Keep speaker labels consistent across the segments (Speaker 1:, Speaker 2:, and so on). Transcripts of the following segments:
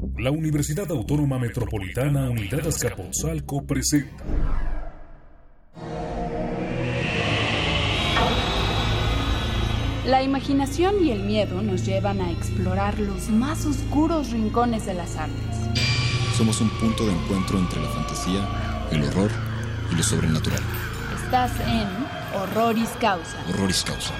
Speaker 1: La Universidad Autónoma Metropolitana Unidad Azcapotzalco presenta
Speaker 2: La imaginación y el miedo nos llevan a explorar los más oscuros rincones de las artes.
Speaker 3: Somos un punto de encuentro entre la fantasía, el horror y lo sobrenatural.
Speaker 2: Estás en Horroris Causa.
Speaker 3: Horroris Causa.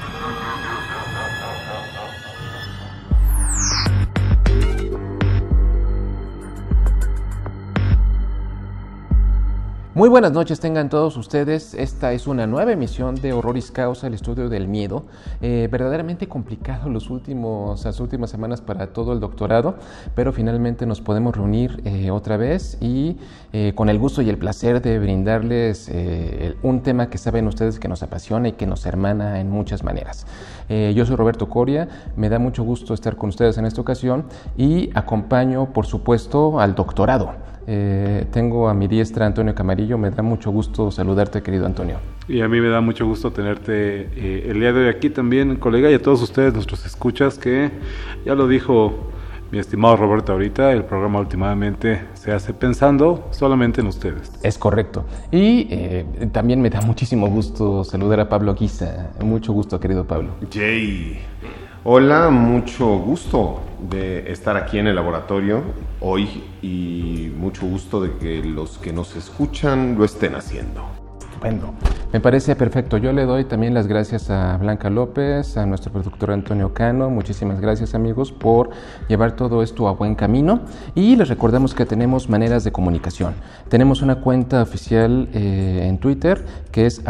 Speaker 4: Muy buenas noches tengan todos ustedes. Esta es una nueva emisión de Horroris Causa, el estudio del miedo. Verdaderamente complicado las últimas semanas para todo el doctorado, pero finalmente nos podemos reunir otra vez y con el gusto y el placer de brindarles un tema que saben ustedes que nos apasiona y que nos hermana en muchas maneras. Yo soy Roberto Coria, me da mucho gusto estar con ustedes en esta ocasión y acompaño, por supuesto, al doctorado. Tengo a mi diestra Antonio Camarillo. Me da mucho gusto saludarte, querido Antonio.
Speaker 5: Y a mí me da mucho gusto tenerte el día de hoy aquí también, colega, y a todos ustedes, nuestros escuchas, que ya lo dijo mi estimado Roberto ahorita, el programa últimamente se hace pensando solamente en ustedes.
Speaker 4: Es correcto. Y también me da muchísimo gusto saludar a Pablo Guisa. Mucho gusto, querido Pablo.
Speaker 6: Jay. Hola, mucho gusto de estar aquí en el laboratorio hoy y mucho gusto de que los que nos escuchan lo estén haciendo.
Speaker 4: Estupendo. Me parece perfecto. Yo le doy también las gracias a Blanca López, a nuestro productor Antonio Cano. Muchísimas gracias, amigos, por llevar todo esto a buen camino. Y les recordamos que tenemos maneras de comunicación. Tenemos una cuenta oficial en Twitter que es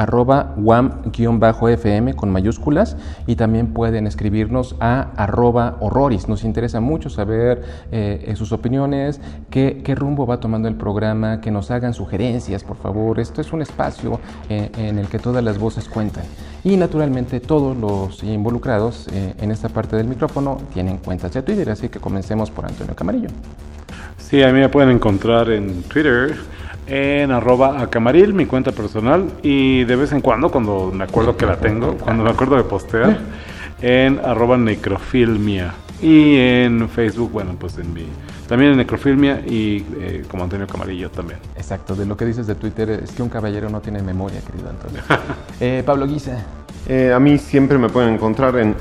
Speaker 4: @wam_fm con mayúsculas, y también pueden escribirnos a @horroris. Nos interesa mucho saber sus opiniones, qué rumbo va tomando el programa, que nos hagan sugerencias, por favor. Esto es un espacio en el que todas las voces cuentan, y naturalmente todos los involucrados en esta parte del micrófono tienen cuentas de Twitter, así que comencemos por Antonio Camarillo.
Speaker 5: Sí, a mí me pueden encontrar en Twitter en @acamaril, mi cuenta personal, y de vez en cuando me acuerdo que la tengo, cuando me acuerdo de postear, en @necrofilmia, y en Facebook, bueno, pues también en Necrofilmia y como Antonio Camarillo también.
Speaker 4: Exacto, de lo que dices de Twitter es que un caballero no tiene memoria, querido Antonio. Pablo Guisa.
Speaker 6: A mí siempre me pueden encontrar en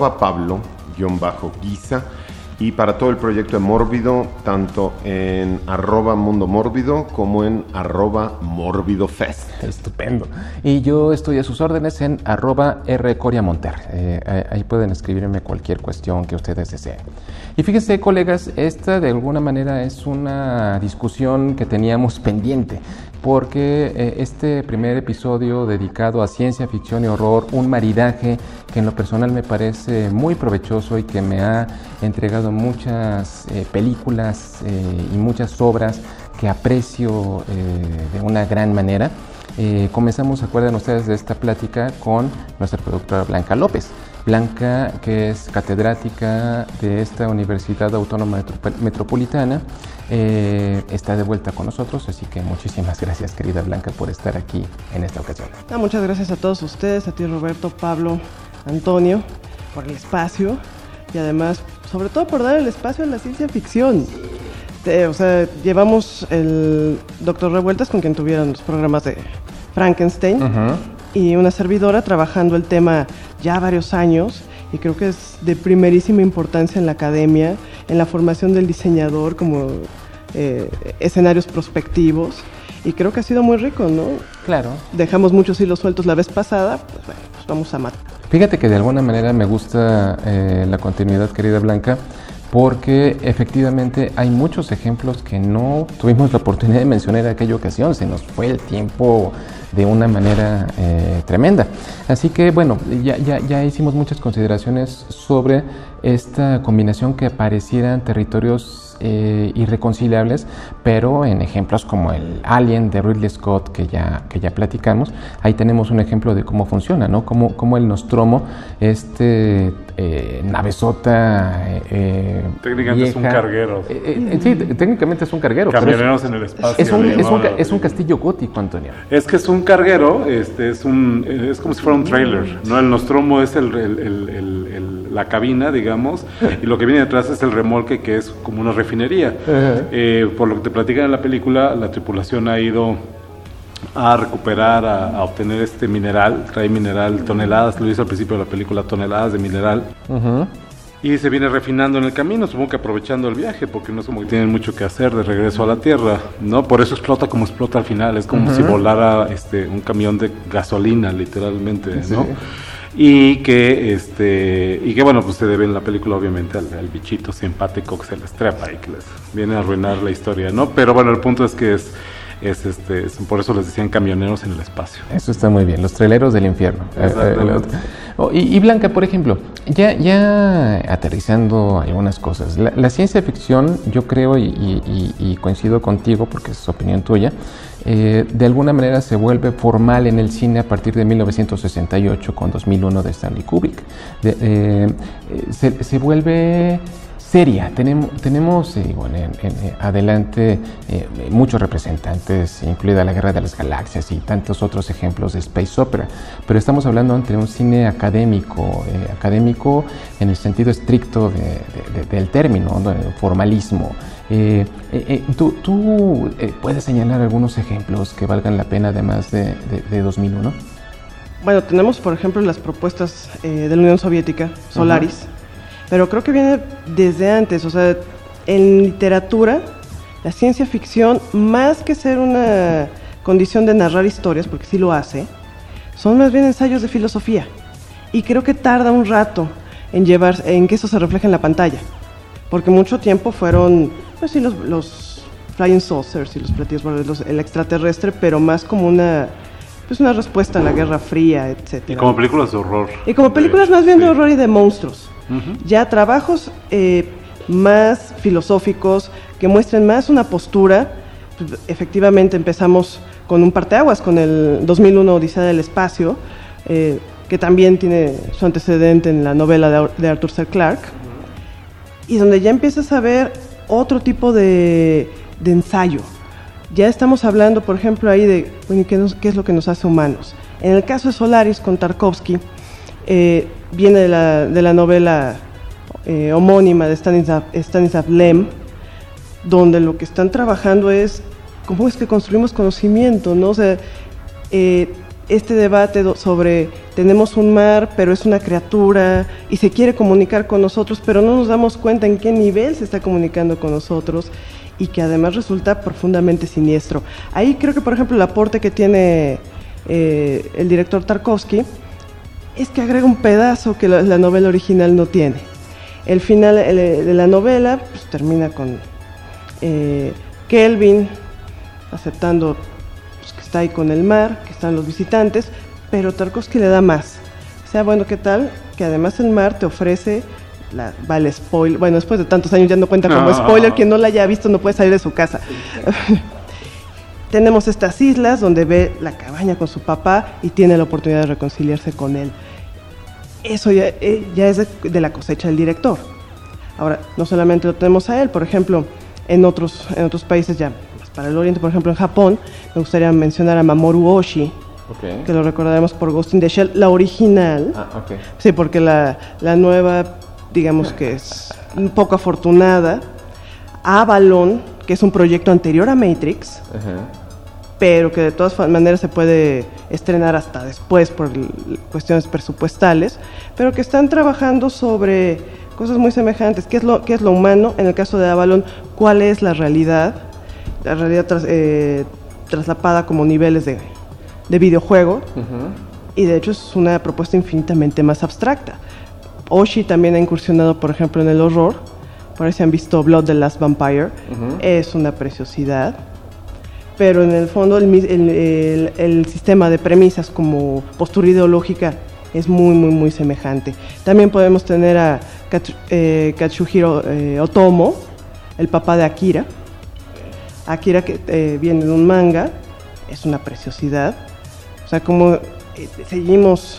Speaker 6: @pablo_guisa, y para todo el proyecto de Mórbido, tanto en @mundomórbido como en @mórbidofest.
Speaker 4: Estupendo. Y yo estoy a sus órdenes en @rcoriamonter. Ahí pueden escribirme cualquier cuestión que ustedes deseen. Y fíjense, colegas, esta de alguna manera es una discusión que teníamos pendiente, porque este primer episodio dedicado a ciencia ficción y horror, un maridaje que en lo personal me parece muy provechoso y que me ha entregado muchas películas y muchas obras que aprecio de una gran manera. Comenzamos, ¿se acuerdan ustedes de esta plática con nuestra productora Blanca López? Blanca, que es catedrática de esta Universidad Autónoma Metropolitana, está de vuelta con nosotros, así que muchísimas gracias, querida Blanca, por estar aquí en esta ocasión.
Speaker 7: Muchas gracias a todos ustedes, a ti, Roberto, Pablo, Antonio, por el espacio, y además, sobre todo, por dar el espacio a la ciencia ficción. Llevamos el Doctor Revueltas, con quien tuvieron los programas de Frankenstein, y una servidora trabajando el tema ya varios años, y creo que es de primerísima importancia en la academia, en la formación del diseñador, como escenarios prospectivos, y creo que ha sido muy rico, ¿no?
Speaker 4: Claro. Dejamos
Speaker 7: muchos hilos sueltos la vez pasada, pues bueno, pues vamos a matar.
Speaker 4: Fíjate que de alguna manera me gusta la continuidad, querida Blanca, porque efectivamente hay muchos ejemplos que no tuvimos la oportunidad de mencionar en aquella ocasión. Se nos fue el tiempo de una manera tremenda. Así que bueno, ya hicimos muchas consideraciones sobre esta combinación que parecieran territorios irreconciliables, pero en ejemplos como el Alien de Ridley Scott que ya platicamos, ahí tenemos un ejemplo de cómo funciona, ¿no? Cómo el Nostromo, navezota
Speaker 5: técnicamente vieja, es un carguero.
Speaker 4: Sí, técnicamente es un carguero.
Speaker 5: Camioneros en el espacio.
Speaker 4: Es un castillo gótico, Antonio.
Speaker 5: Es que es un carguero, es como si fuera un trailer, ¿no? El Nostromo es la cabina, digamos, y lo que viene detrás es el remolque, que es como una refinería. Por lo que te platican en la película, la tripulación ha ido a recuperar, a obtener este mineral, trae mineral, toneladas, lo dice al principio de la película, toneladas de mineral. Y se viene refinando en el camino, supongo que aprovechando el viaje, porque no es como que tienen mucho que hacer de regreso a la Tierra, ¿no? Por eso explota como explota al final, es como si volara un camión de gasolina, literalmente, ¿no? Y que bueno, pues se debe en la película obviamente al bichito simpático que se les trepa y que les viene a arruinar la historia, ¿no? Pero bueno, el punto es que por eso les decían camioneros en el espacio.
Speaker 4: Eso está muy bien, los traileros del infierno. Y Blanca, por ejemplo, ya aterrizando algunas cosas, la ciencia ficción, yo creo y coincido contigo porque es opinión tuya, de alguna manera se vuelve formal en el cine a partir de 1968 con 2001 de Stanley Kubrick. Se vuelve seria. Tenemos adelante muchos representantes, incluida la Guerra de las Galaxias y tantos otros ejemplos de space opera, pero estamos hablando de un cine académico en el sentido estricto del término, ¿no? El formalismo. ¿Tú puedes señalar algunos ejemplos que valgan la pena además de 2001?
Speaker 7: Bueno, tenemos por ejemplo las propuestas de la Unión Soviética, Solaris, pero creo que viene desde antes. O sea, en literatura, la ciencia ficción, más que ser una condición de narrar historias, porque sí lo hace, son más bien ensayos de filosofía, y creo que tarda un rato en que eso se refleje en la pantalla, porque mucho tiempo fueron, pues sí, los flying saucers y los platillos, el extraterrestre, pero más como una respuesta a la Guerra Fría, etc.
Speaker 5: Y como películas de horror.
Speaker 7: Y como películas más bien de horror y de monstruos. Ya trabajos más filosóficos, que muestren más una postura. Pues, efectivamente empezamos con un parteaguas, con el 2001 Odisea del Espacio, que también tiene su antecedente en la novela de Arthur C. Clarke, y donde ya empiezas a ver otro tipo de ensayo. Ya estamos hablando, por ejemplo, ahí de bueno, ¿qué es lo que nos hace humanos? En el caso de Solaris con Tarkovsky, viene de la novela homónima de Stanislav Lem, donde lo que están trabajando es cómo es que construimos conocimiento, ¿no? O sea, este debate sobre tenemos un mar, pero es una criatura y se quiere comunicar con nosotros, pero no nos damos cuenta en qué nivel se está comunicando con nosotros, y que además resulta profundamente siniestro. Ahí creo que, por ejemplo, el aporte que tiene el director Tarkovsky es que agrega un pedazo que la novela original no tiene. El final de la novela pues, termina con Kelvin aceptando pues, que está ahí con el mar, que están los visitantes, pero Tarkovsky le da más. O sea, bueno, ¿qué tal? Que además el mar te ofrece... Vale, spoiler. Bueno, después de tantos años ya no cuenta como spoiler. Quien no la haya visto no puede salir de su casa. Tenemos estas islas donde ve la cabaña con su papá y tiene la oportunidad de reconciliarse con él. Eso ya es de la cosecha del director. Ahora, no solamente lo tenemos a él, por ejemplo, en otros países ya para el oriente, por ejemplo en Japón, me gustaría mencionar a Mamoru Oshii, que lo recordaremos por Ghost in the Shell, la original. Sí, porque la nueva... digamos que es un poco afortunada. Avalon, que es un proyecto anterior a Matrix, pero que de todas maneras se puede estrenar hasta después por cuestiones presupuestales, pero que están trabajando sobre cosas muy semejantes. ¿Qué es lo humano? En el caso de Avalon, ¿cuál es la realidad? La realidad traslapada como niveles de videojuego, y de hecho es una propuesta infinitamente más abstracta. Oshii también ha incursionado, por ejemplo, en el horror. Por ahí se han visto Blood the Last Vampire. Es una preciosidad. Pero en el fondo el sistema de premisas como postura ideológica es muy, muy, muy semejante. También podemos tener a Katsuhiro Otomo, el papá de Akira. Akira, que viene de un manga, es una preciosidad. O sea, como seguimos...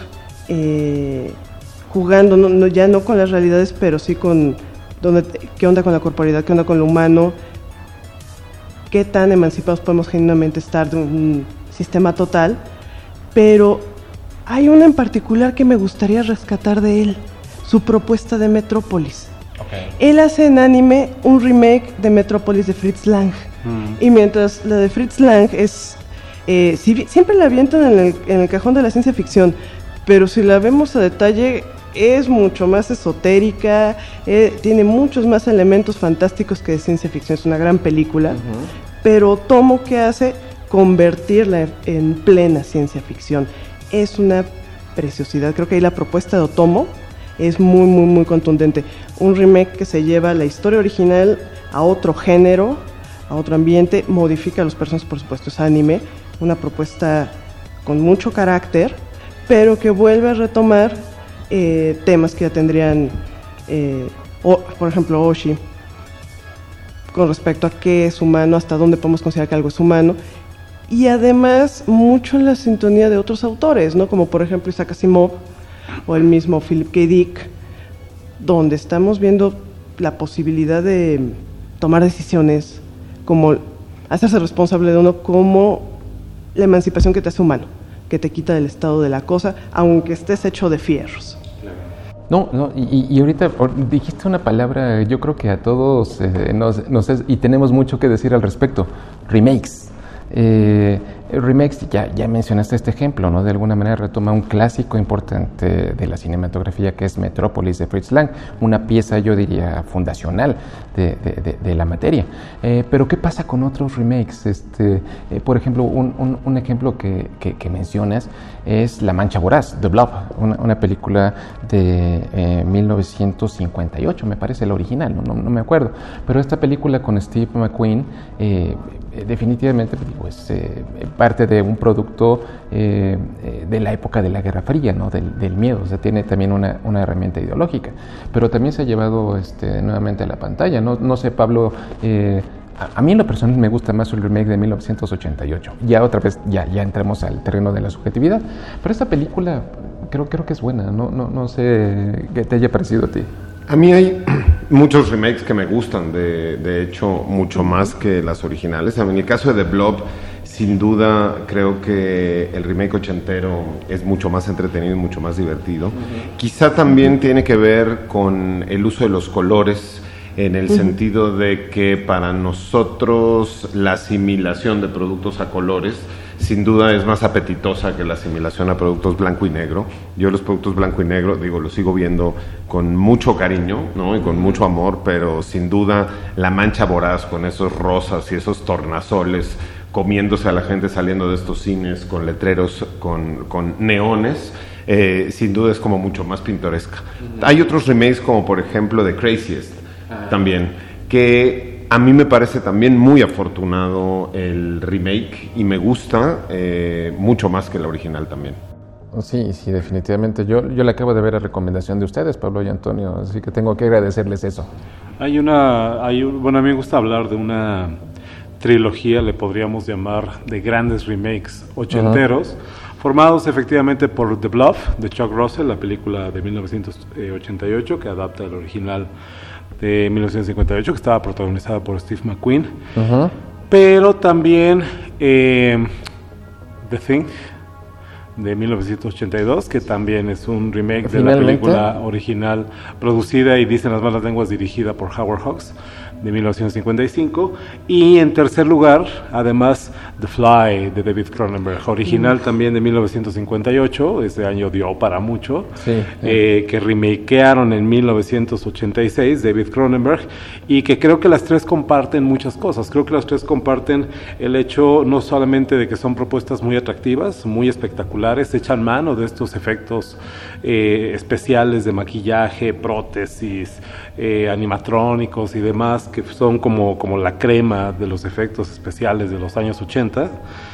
Speaker 7: jugando, ya no con las realidades, pero sí con qué onda con la corporeidad, qué onda con lo humano, qué tan emancipados podemos genuinamente estar de un sistema total. Pero hay una en particular que me gustaría rescatar de él, su propuesta de Metrópolis. Él hace en anime un remake de Metrópolis de Fritz Lang. Y mientras la de Fritz Lang es... siempre la avientan en el cajón de la ciencia ficción, pero si la vemos a detalle es mucho más esotérica, tiene muchos más elementos fantásticos que de ciencia ficción. Es una gran película, pero Otomo, ¿qué hace? Convertirla en plena ciencia ficción. Es una preciosidad. Creo que ahí la propuesta de Otomo es muy, muy, muy contundente. Un remake que se lleva la historia original a otro género, a otro ambiente, modifica a los personajes, por supuesto, es anime, una propuesta con mucho carácter, pero que vuelve a retomar temas que ya tendrían, por ejemplo, Oshi, con respecto a qué es humano, hasta dónde podemos considerar que algo es humano, y además mucho en la sintonía de otros autores, ¿no? Como por ejemplo Isaac Asimov o el mismo Philip K. Dick, donde estamos viendo la posibilidad de tomar decisiones, como hacerse responsable de uno, como la emancipación que te hace humano, que te quita del estado de la cosa, aunque estés hecho de fierros.
Speaker 4: No, y ahorita dijiste una palabra, yo creo que a todos y tenemos mucho que decir al respecto: remakes. Remakes, ya mencionaste este ejemplo, ¿no? De alguna manera retoma un clásico importante de la cinematografía, que es Metrópolis de Fritz Lang, una pieza, yo diría, fundacional de la materia. Pero ¿qué pasa con otros remakes? Por ejemplo, un ejemplo que mencionas es La Mancha Voraz, The Blob, una película de 1958, me parece, la original, no me acuerdo. Pero esta película con Steve McQueen, definitivamente es parte de un producto de la época de la Guerra Fría, ¿no? del miedo. O sea, tiene también una herramienta ideológica, pero también se ha llevado nuevamente a la pantalla. No sé, Pablo, a mí en lo personal me gusta más el remake de 1988. Ya otra vez ya entramos al terreno de la subjetividad, pero esta película creo que es buena. No sé qué te haya parecido a ti.
Speaker 6: A mí hay muchos remakes que me gustan, de hecho, mucho más que las originales. En el caso de The Blob, sin duda, creo que el remake ochentero es mucho más entretenido y mucho más divertido. Quizá también tiene que ver con el uso de los colores, en el sentido de que para nosotros la asimilación de productos a colores sin duda es más apetitosa que la asimilación a productos blanco y negro. Yo los productos blanco y negro, los sigo viendo con mucho cariño, ¿no? Y con mucho amor, pero sin duda La Mancha Voraz, con esos rosas y esos tornasoles comiéndose a la gente saliendo de estos cines con letreros, con neones, sin duda es como mucho más pintoresca. Hay otros remakes como por ejemplo The Craziest, también, que a mí me parece también muy afortunado el remake y me gusta mucho más que la original también.
Speaker 4: Sí, definitivamente. Yo le acabo de ver a recomendación de ustedes, Pablo y Antonio, así que tengo que agradecerles eso.
Speaker 5: Bueno, a mí me gusta hablar de una trilogía, le podríamos llamar, de grandes remakes ochenteros, formados efectivamente por The Bluff, de Chuck Russell, la película de 1988, que adapta el original de 1958, que estaba protagonizada por Steve McQueen, pero también The Thing, de 1982, que también es un remake de la película original, producida y dicen las malas lenguas dirigida por Howard Hawks, de 1955. Y en tercer lugar, además, The Fly, de David Cronenberg, original también de 1958, ese año dio para mucho, que remakearon en 1986, David Cronenberg, y que creo que las tres comparten muchas cosas. Creo que las tres comparten el hecho no solamente de que son propuestas muy atractivas, muy espectaculares, echan mano de estos efectos especiales de maquillaje, prótesis, animatrónicos y demás, que son como la crema de los efectos especiales de los años 80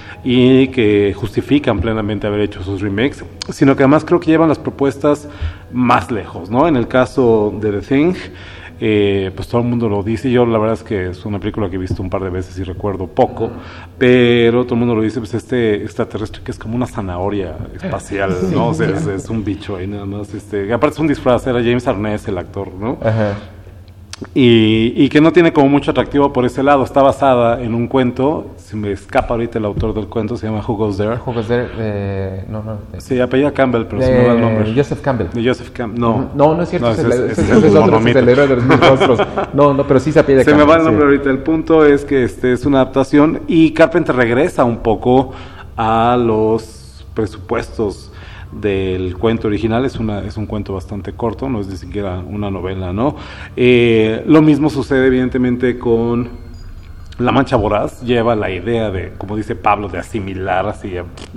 Speaker 5: y que justifican plenamente haber hecho sus remakes, sino que además creo que llevan las propuestas más lejos, ¿no? En el caso de The Thing, pues todo el mundo lo dice. Yo la verdad es que es una película que he visto un par de veces y recuerdo poco, pero todo el mundo lo dice, pues este extraterrestre que es como una zanahoria espacial, ¿no? O sea, es un bicho ahí nada más, aparte es un disfraz, era James Arness el actor, ¿no? y que no tiene como mucho atractivo por ese lado. Está basada en un cuento, se me escapa ahorita el autor del cuento, se llama Who Goes There.
Speaker 4: Who Goes There,
Speaker 5: Sí, apellida Campbell, pero se me va el nombre.
Speaker 4: Joseph Campbell.
Speaker 5: De Joseph Campbell, no.
Speaker 4: No es cierto,
Speaker 5: No,
Speaker 4: ese
Speaker 5: ese
Speaker 4: es
Speaker 5: es
Speaker 4: otro,
Speaker 5: monomito.
Speaker 4: es el héroe de los mil rostros. No, pero sí se apellida
Speaker 5: Se
Speaker 4: Campbell.
Speaker 5: me va el nombre
Speaker 4: sí.
Speaker 5: ahorita. El punto es que es una adaptación y Carpenter regresa un poco a los presupuestos del cuento original. Es un cuento bastante corto, no es ni siquiera una novela, ¿no? Lo mismo sucede evidentemente con La Mancha Voraz. Lleva la idea de, como dice Pablo, de asimilar así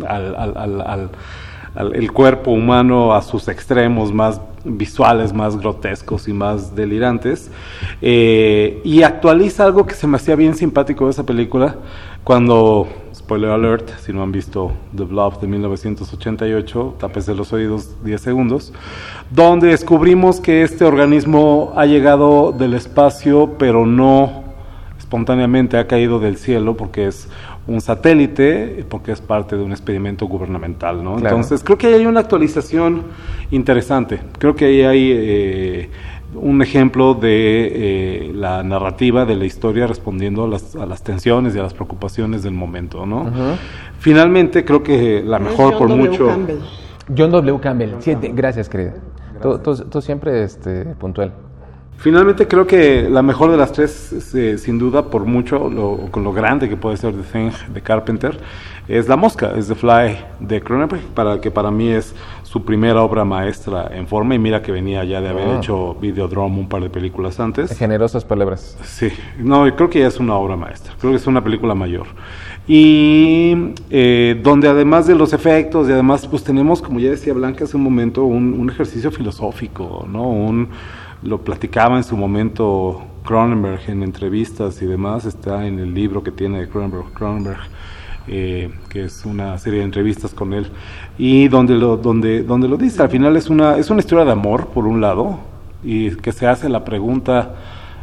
Speaker 5: el cuerpo humano a sus extremos más visuales, más grotescos y más delirantes, y actualiza algo que se me hacía bien simpático de esa película, cuando, spoiler alert, si no han visto The Blob de 1988, tápese los oídos 10 segundos, donde descubrimos que este organismo ha llegado del espacio, pero no espontáneamente, ha caído del cielo, porque es un satélite, porque es parte de un experimento gubernamental, ¿no?
Speaker 4: Claro.
Speaker 5: Entonces, creo que ahí hay una actualización interesante. Creo que ahí hay un ejemplo de la narrativa de la historia respondiendo a las tensiones y a las preocupaciones del momento, ¿no?
Speaker 4: Uh-huh.
Speaker 5: Finalmente, creo que la mejor por mucho...
Speaker 7: Campbell.
Speaker 4: John W. Campbell. Sí, gracias, querida. Tú siempre puntual.
Speaker 5: Finalmente creo que la mejor de las tres, sin duda, por mucho, con lo grande que puede ser The Thing de Carpenter, es La Mosca, es The Fly de Cronenberg, para mí es su primera obra maestra en forma, y mira que venía ya de haber hecho Videodrome un par de películas antes.
Speaker 4: Generosas palabras.
Speaker 5: Sí, no, creo que ya es una obra maestra, creo que es una película mayor. Y donde además de los efectos y además pues tenemos, como ya decía Blanca hace un momento, un ejercicio filosófico, ¿no? Lo platicaba en su momento Cronenberg en entrevistas y demás, está en el libro que tiene de Cronenberg, que es una serie de entrevistas con él, y donde lo dice. Al final es una historia de amor, por un lado, y que se hace la pregunta,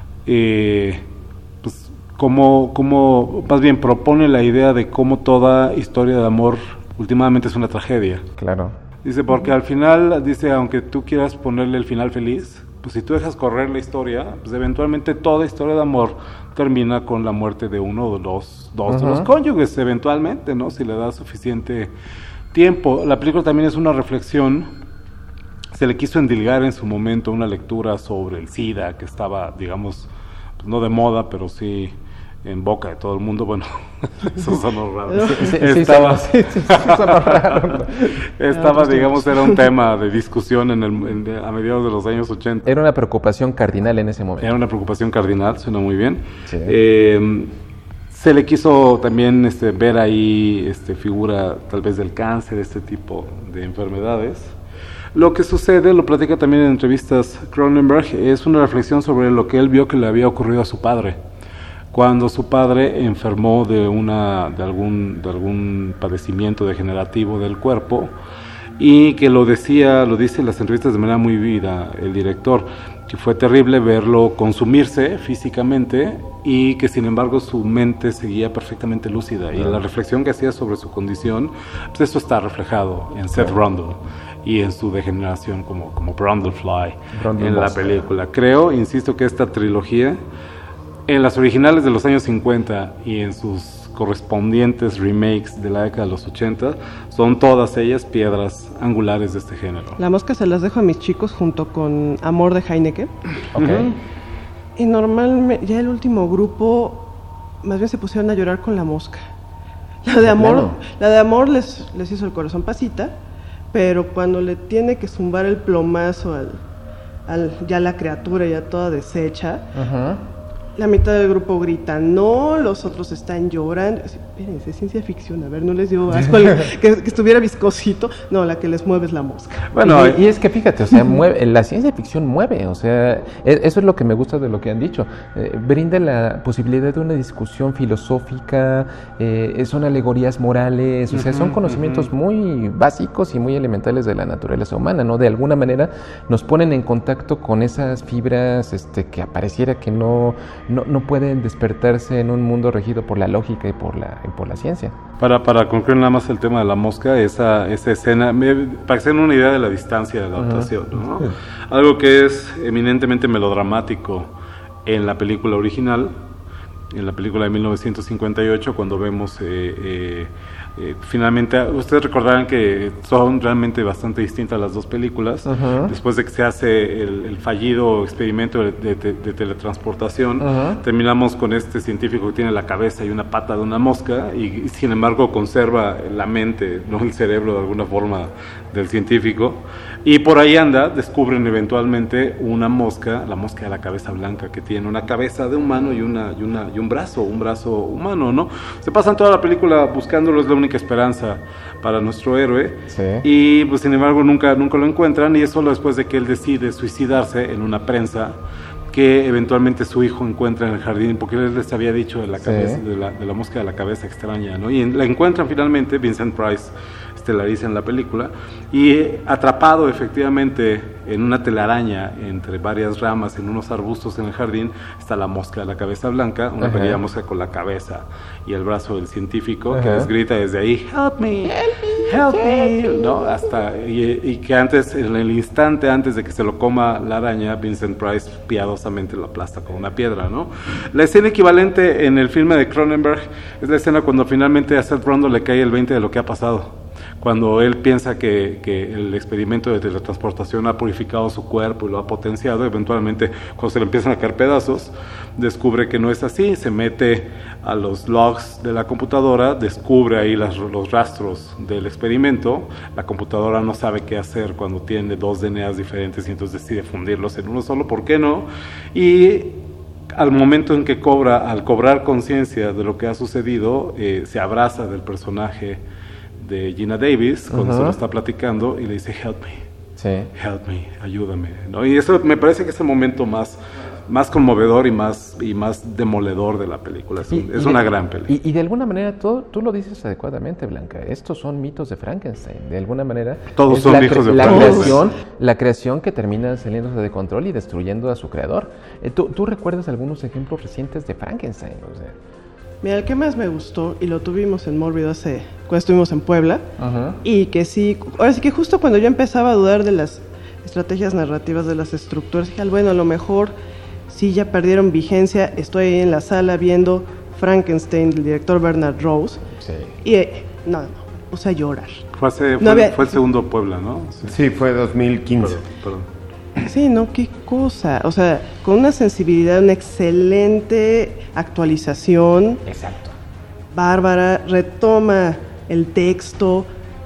Speaker 5: pues, cómo más bien propone la idea de cómo toda historia de amor últimamente es una tragedia.
Speaker 4: Claro.
Speaker 5: Dice, porque al final, dice, aunque tú quieras ponerle el final feliz, pues si tú dejas correr la historia, pues eventualmente toda historia de amor termina con la muerte de uno de dos de los cónyuges, eventualmente, ¿no? Si le das suficiente tiempo. La película también es una reflexión, se le quiso endilgar en su momento una lectura sobre el SIDA, que estaba, digamos, pues no de moda, pero sí en boca de todo el mundo. Bueno, eso sonó raro. Estaba, digamos, era un tema de discusión a mediados de los años 80.
Speaker 4: Era una preocupación cardinal en ese momento.
Speaker 5: Era una preocupación cardinal, suena muy bien.
Speaker 4: Sí.
Speaker 5: Se le quiso también ver ahí figura tal vez del cáncer, este tipo de enfermedades. Lo que sucede, lo platica también en entrevistas Cronenberg, es una reflexión sobre lo que él vio que le había ocurrido a su padre, cuando su padre enfermó de algún padecimiento degenerativo del cuerpo, y que lo dice en las entrevistas de manera muy vívida el director, que fue terrible verlo consumirse físicamente y que sin embargo su mente seguía perfectamente lúcida, y la reflexión que hacía sobre su condición, pues eso está reflejado en Seth Rundle y en su degeneración como Brundlefly en la película. Creo, insisto, que esta trilogía, en las originales de los años 50 y en sus correspondientes remakes de la década de los 80, son todas ellas piedras angulares de este género.
Speaker 7: La Mosca se las dejo a mis chicos junto con Amor de Heineke.
Speaker 4: Okay.
Speaker 7: Y normalmente, ya el último grupo, más bien se pusieron a llorar con La Mosca. La de Amor les hizo el corazón pasita, pero cuando le tiene que zumbar el plomazo ya la criatura ya toda deshecha, la mitad del grupo grita no, los otros están llorando. Espérense, ciencia ficción, a ver, no les dio asco que estuviera viscosito. No, la que les mueve es La Mosca.
Speaker 4: Bueno, y es que fíjate, o sea, la ciencia ficción mueve, o sea, eso es lo que me gusta de lo que han dicho. Brinda la posibilidad de una discusión filosófica, son alegorías morales, o sea, son conocimientos muy básicos y muy elementales de la naturaleza humana, ¿no? De alguna manera nos ponen en contacto con esas fibras que pareciera que no pueden despertarse en un mundo regido por la lógica y por la ciencia.
Speaker 5: Para concluir nada más el tema de La Mosca, esa escena, para que se den una idea de la distancia de la adaptación, ¿no? Algo que es eminentemente melodramático en la película original, en la película de 1958, cuando vemos finalmente, ustedes recordarán que son realmente bastante distintas las dos películas. Después de que se hace el fallido experimento de teletransportación, terminamos con este científico que tiene la cabeza y una pata de una mosca y sin embargo conserva la mente, no el cerebro de alguna forma del científico, y por ahí anda, descubren eventualmente una mosca, la mosca de la cabeza blanca, que tiene una cabeza de humano y un brazo humano, ¿no? Se pasan toda la película buscándolo, es la única esperanza para nuestro héroe, y pues sin embargo nunca lo encuentran, y es solo después de que él decide suicidarse en una prensa que eventualmente su hijo encuentra en el jardín, porque él les había dicho de la cabeza, de la mosca de la cabeza extraña, ¿no? Y la encuentran finalmente, Vincent Price estelariza en la película, y atrapado efectivamente en una telaraña entre varias ramas en unos arbustos en el jardín está la mosca de la cabeza blanca, una pequeña mosca con la cabeza y el brazo del científico que les grita desde ahí, help me, help me, ¿no? Hasta, y que antes, en el instante antes de que se lo coma la araña, Vincent Price piadosamente lo aplasta con una piedra, ¿no? La escena equivalente en el filme de Cronenberg es la escena cuando finalmente a Seth Rogen le cae el 20 de lo que ha pasado. Cuando él piensa que el experimento de teletransportación ha purificado su cuerpo y lo ha potenciado, eventualmente cuando se le empiezan a caer pedazos, descubre que no es así, se mete a los logs de la computadora, descubre ahí los rastros del experimento, la computadora no sabe qué hacer cuando tiene dos DNAs diferentes y entonces decide fundirlos en uno solo, ¿por qué no? Y al momento en que al cobrar conciencia de lo que ha sucedido, se abraza del personaje de Gina Davis cuando se lo está platicando y le dice help me, ayúdame, ¿no? Y eso me parece que es el momento más conmovedor y más demoledor de la película. Es una gran película.
Speaker 4: Y de alguna manera tú lo dices adecuadamente, Blanca. Estos son mitos de Frankenstein. De alguna manera
Speaker 5: todos son hijos de Frankenstein.
Speaker 4: La creación que termina saliéndose de control y destruyendo a su creador. ¿Tú recuerdas algunos ejemplos recientes de Frankenstein? O sea,
Speaker 7: mira, el que más me gustó, y lo tuvimos en Mórbido cuando estuvimos en Puebla, y que sí, ahora sí que justo cuando yo empezaba a dudar de las estrategias narrativas, de las estructuras, dije, bueno, a lo mejor sí ya perdieron vigencia, estoy ahí en la sala viendo Frankenstein del director Bernard Rose, y no, o sea, llorar.
Speaker 5: Fue el segundo Puebla, ¿no?
Speaker 6: Sí, fue 2015.
Speaker 5: Perdón.
Speaker 7: Sí, no, qué cosa. O sea, con una sensibilidad, una excelente actualización.
Speaker 4: Exacto.
Speaker 7: Bárbara, retoma el texto.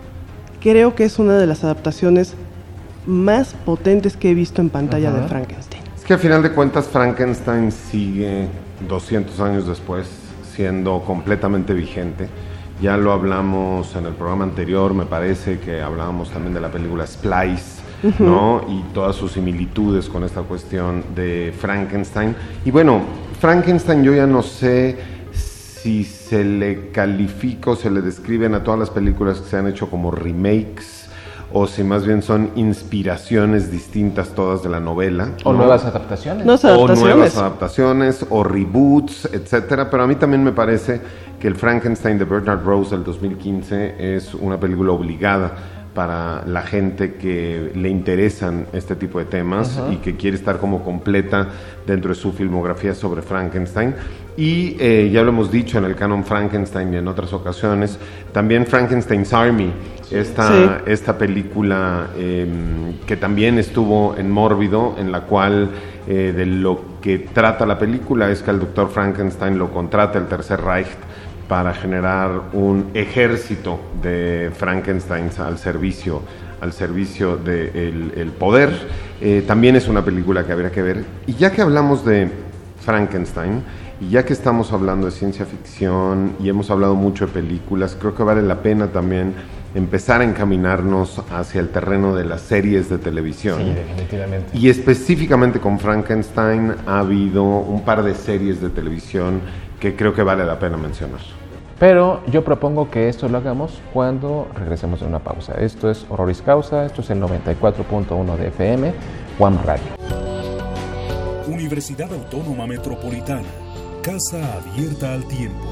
Speaker 7: Creo que es una de las adaptaciones más potentes que he visto en pantalla de Frankenstein.
Speaker 6: Es que al final de cuentas Frankenstein sigue 200 años después siendo completamente vigente. Ya lo hablamos en el programa anterior, me parece que hablábamos también de la película Splice, ¿no? Y todas sus similitudes con esta cuestión de Frankenstein. Y bueno, Frankenstein yo ya no sé si se le califica o se le describen a todas las películas que se han hecho como remakes, o si más bien son inspiraciones distintas todas de la novela.
Speaker 4: O nuevas adaptaciones.
Speaker 6: O nuevas adaptaciones, o reboots, etcétera. Pero a mí también me parece que el Frankenstein de Bernard Rose del 2015 es una película obligada para la gente que le interesan este tipo de temas y que quiere estar como completa dentro de su filmografía sobre Frankenstein. Y ya lo hemos dicho en el canon Frankenstein y en otras ocasiones, también Frankenstein's Army, esta película que también estuvo en Mórbido, en la cual de lo que trata la película es que al doctor Frankenstein lo contrata el Tercer Reich para generar un ejército de Frankensteins al servicio del poder. También es una película que habría que ver. Y ya que hablamos de Frankenstein, y ya que estamos hablando de ciencia ficción y hemos hablado mucho de películas, creo que vale la pena también empezar a encaminarnos hacia el terreno de las series de televisión.
Speaker 4: Sí, definitivamente.
Speaker 6: Y específicamente con Frankenstein ha habido un par de series de televisión que creo que vale la pena mencionar.
Speaker 4: Pero yo propongo que esto lo hagamos cuando regresemos de una pausa. Esto es Horroris Causa, esto es el 94.1 de FM, Juan Radio.
Speaker 1: Universidad Autónoma Metropolitana, casa abierta al tiempo.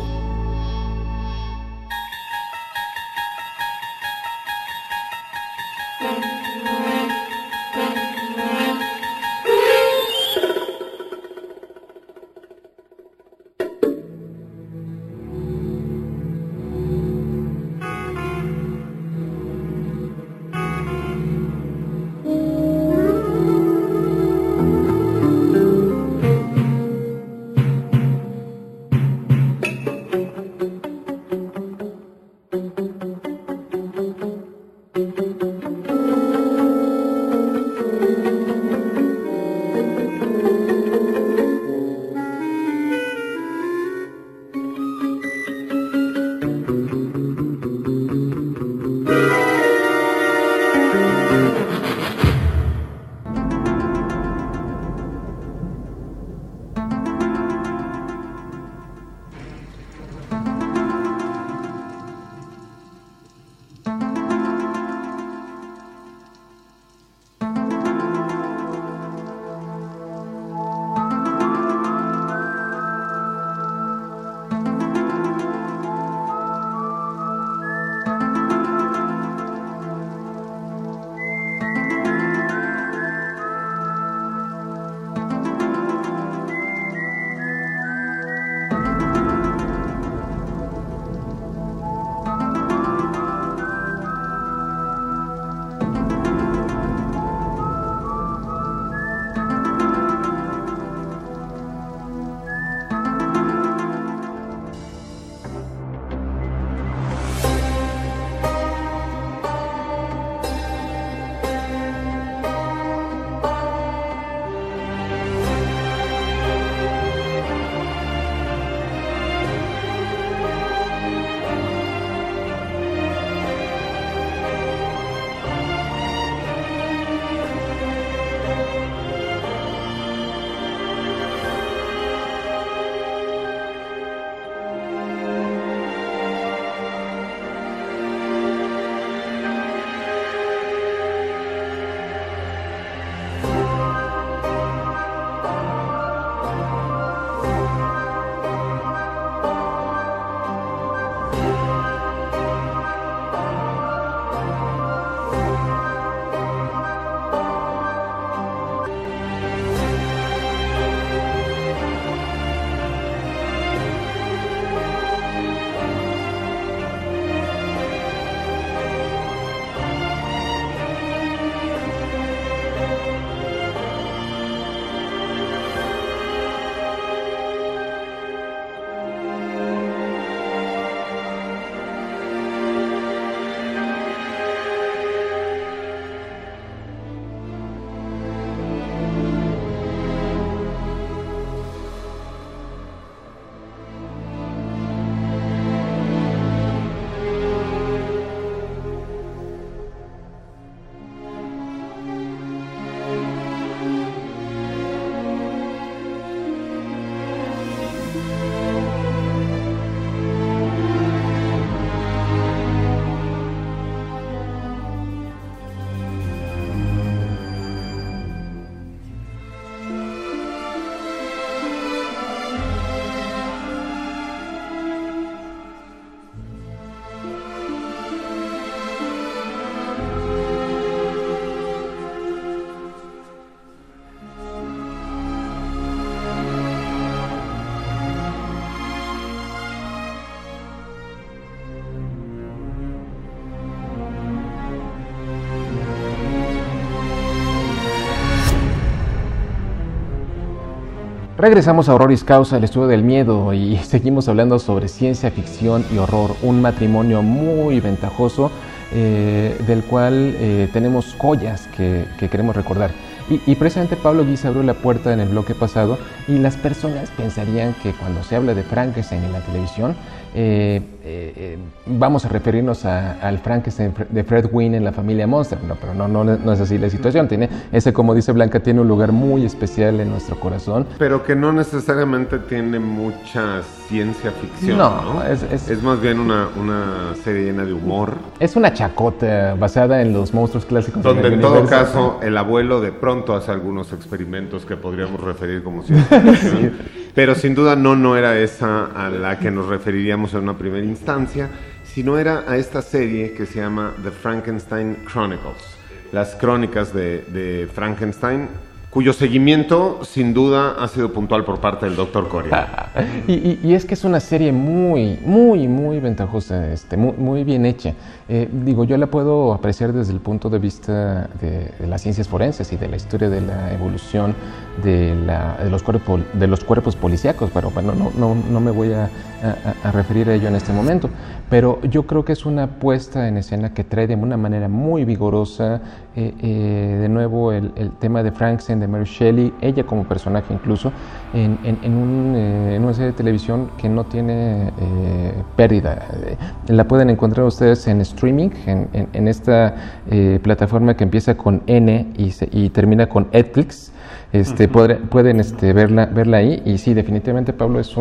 Speaker 4: Regresamos a Horroris Causa, el estudio del miedo, y seguimos hablando sobre ciencia ficción y horror, un matrimonio muy ventajoso del cual tenemos joyas que queremos recordar. Y precisamente Pablo Guisa abrió la puerta en el bloque pasado, y las personas pensarían que cuando se habla de Frankenstein en la televisión, vamos a referirnos al Frankenstein de Fred Wynn en la familia Monster. No, pero no es así la situación. Ese, como dice Blanca, tiene un lugar muy especial en nuestro corazón.
Speaker 6: Pero que no necesariamente tiene mucha ciencia ficción, ¿no? Es más bien una serie llena de humor. Es una chacota basada en los monstruos clásicos. Donde en todo caso el abuelo de pronto hace algunos experimentos que podríamos referir como ciencia ficción. Sí. Pero sin duda no era esa a la que nos referiríamos en una primera instancia, sino era a esta serie que se llama The Frankenstein Chronicles, las crónicas de Frankenstein, cuyo seguimiento sin duda ha sido puntual por parte del Dr. Coria. y es que es una serie muy ventajosa, muy bien hecha. Yo la puedo apreciar desde el punto de vista de las ciencias forenses y de la historia de la evolución de los cuerpos policíacos, pero bueno, no me voy a referir a ello en este momento. Pero yo creo que es una puesta en escena que trae de una manera muy vigorosa, de nuevo, el tema de Frankenstein, de Mary Shelley, ella como personaje incluso, en una serie de televisión que no tiene pérdida. La pueden encontrar ustedes en streaming, en esta plataforma que empieza con N y termina con Netflix. Pueden verla ahí, y sí, definitivamente, Pablo, es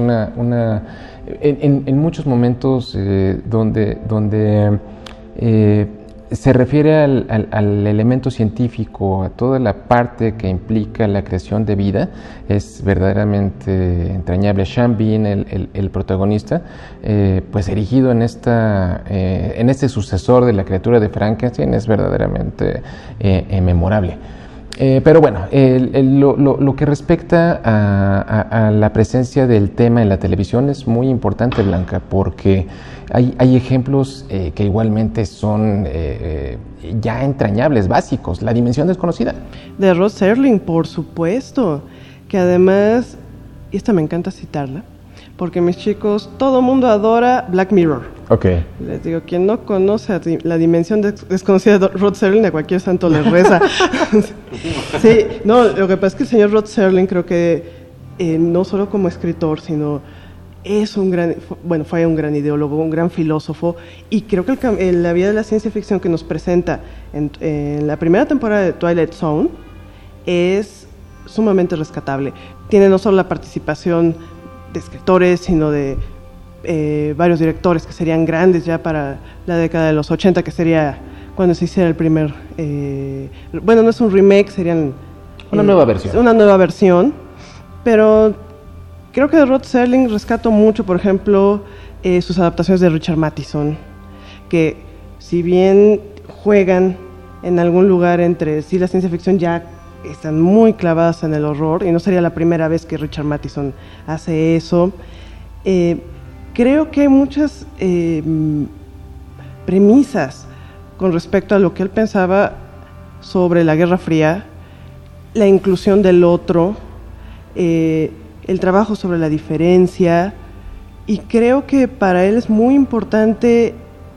Speaker 6: en muchos momentos donde se refiere al elemento científico, a toda la parte que implica la creación de vida, es verdaderamente entrañable. Sean Bean, el protagonista, pues erigido en este sucesor de la criatura de Frankenstein, es verdaderamente memorable. Pero bueno, lo que respecta a la presencia del tema en la televisión es muy importante, Blanca, porque hay ejemplos que igualmente son ya entrañables, básicos. La dimensión desconocida. De Rod Serling, por supuesto, que además, y esta me encanta citarla, porque mis chicos, todo mundo adora Black Mirror. Okay. Les digo, quien no conoce la dimensión desconocida de Rod Serling, a cualquier santo le reza. Sí, no, lo que pasa es que el señor Rod Serling, creo que no solo como escritor, sino fue un gran ideólogo, un gran filósofo, y creo que la vida de la ciencia ficción que nos presenta en la primera temporada de Twilight Zone es sumamente rescatable. Tiene no solo la participación de escritores, sino de varios directores que serían grandes ya para la década de los 80, que sería cuando se hiciera el primer... no es un remake, serían... Una nueva versión. Pero creo que de Rod Serling rescato mucho, por ejemplo, sus adaptaciones de Richard Matheson, que si bien juegan en algún lugar entre la ciencia ficción, ya están muy clavadas en el horror, y no sería la primera vez que Richard Matheson hace eso. Creo que hay muchas premisas con respecto a lo que él pensaba sobre la Guerra Fría, la inclusión del otro, el trabajo sobre la diferencia, y creo que para él es muy importante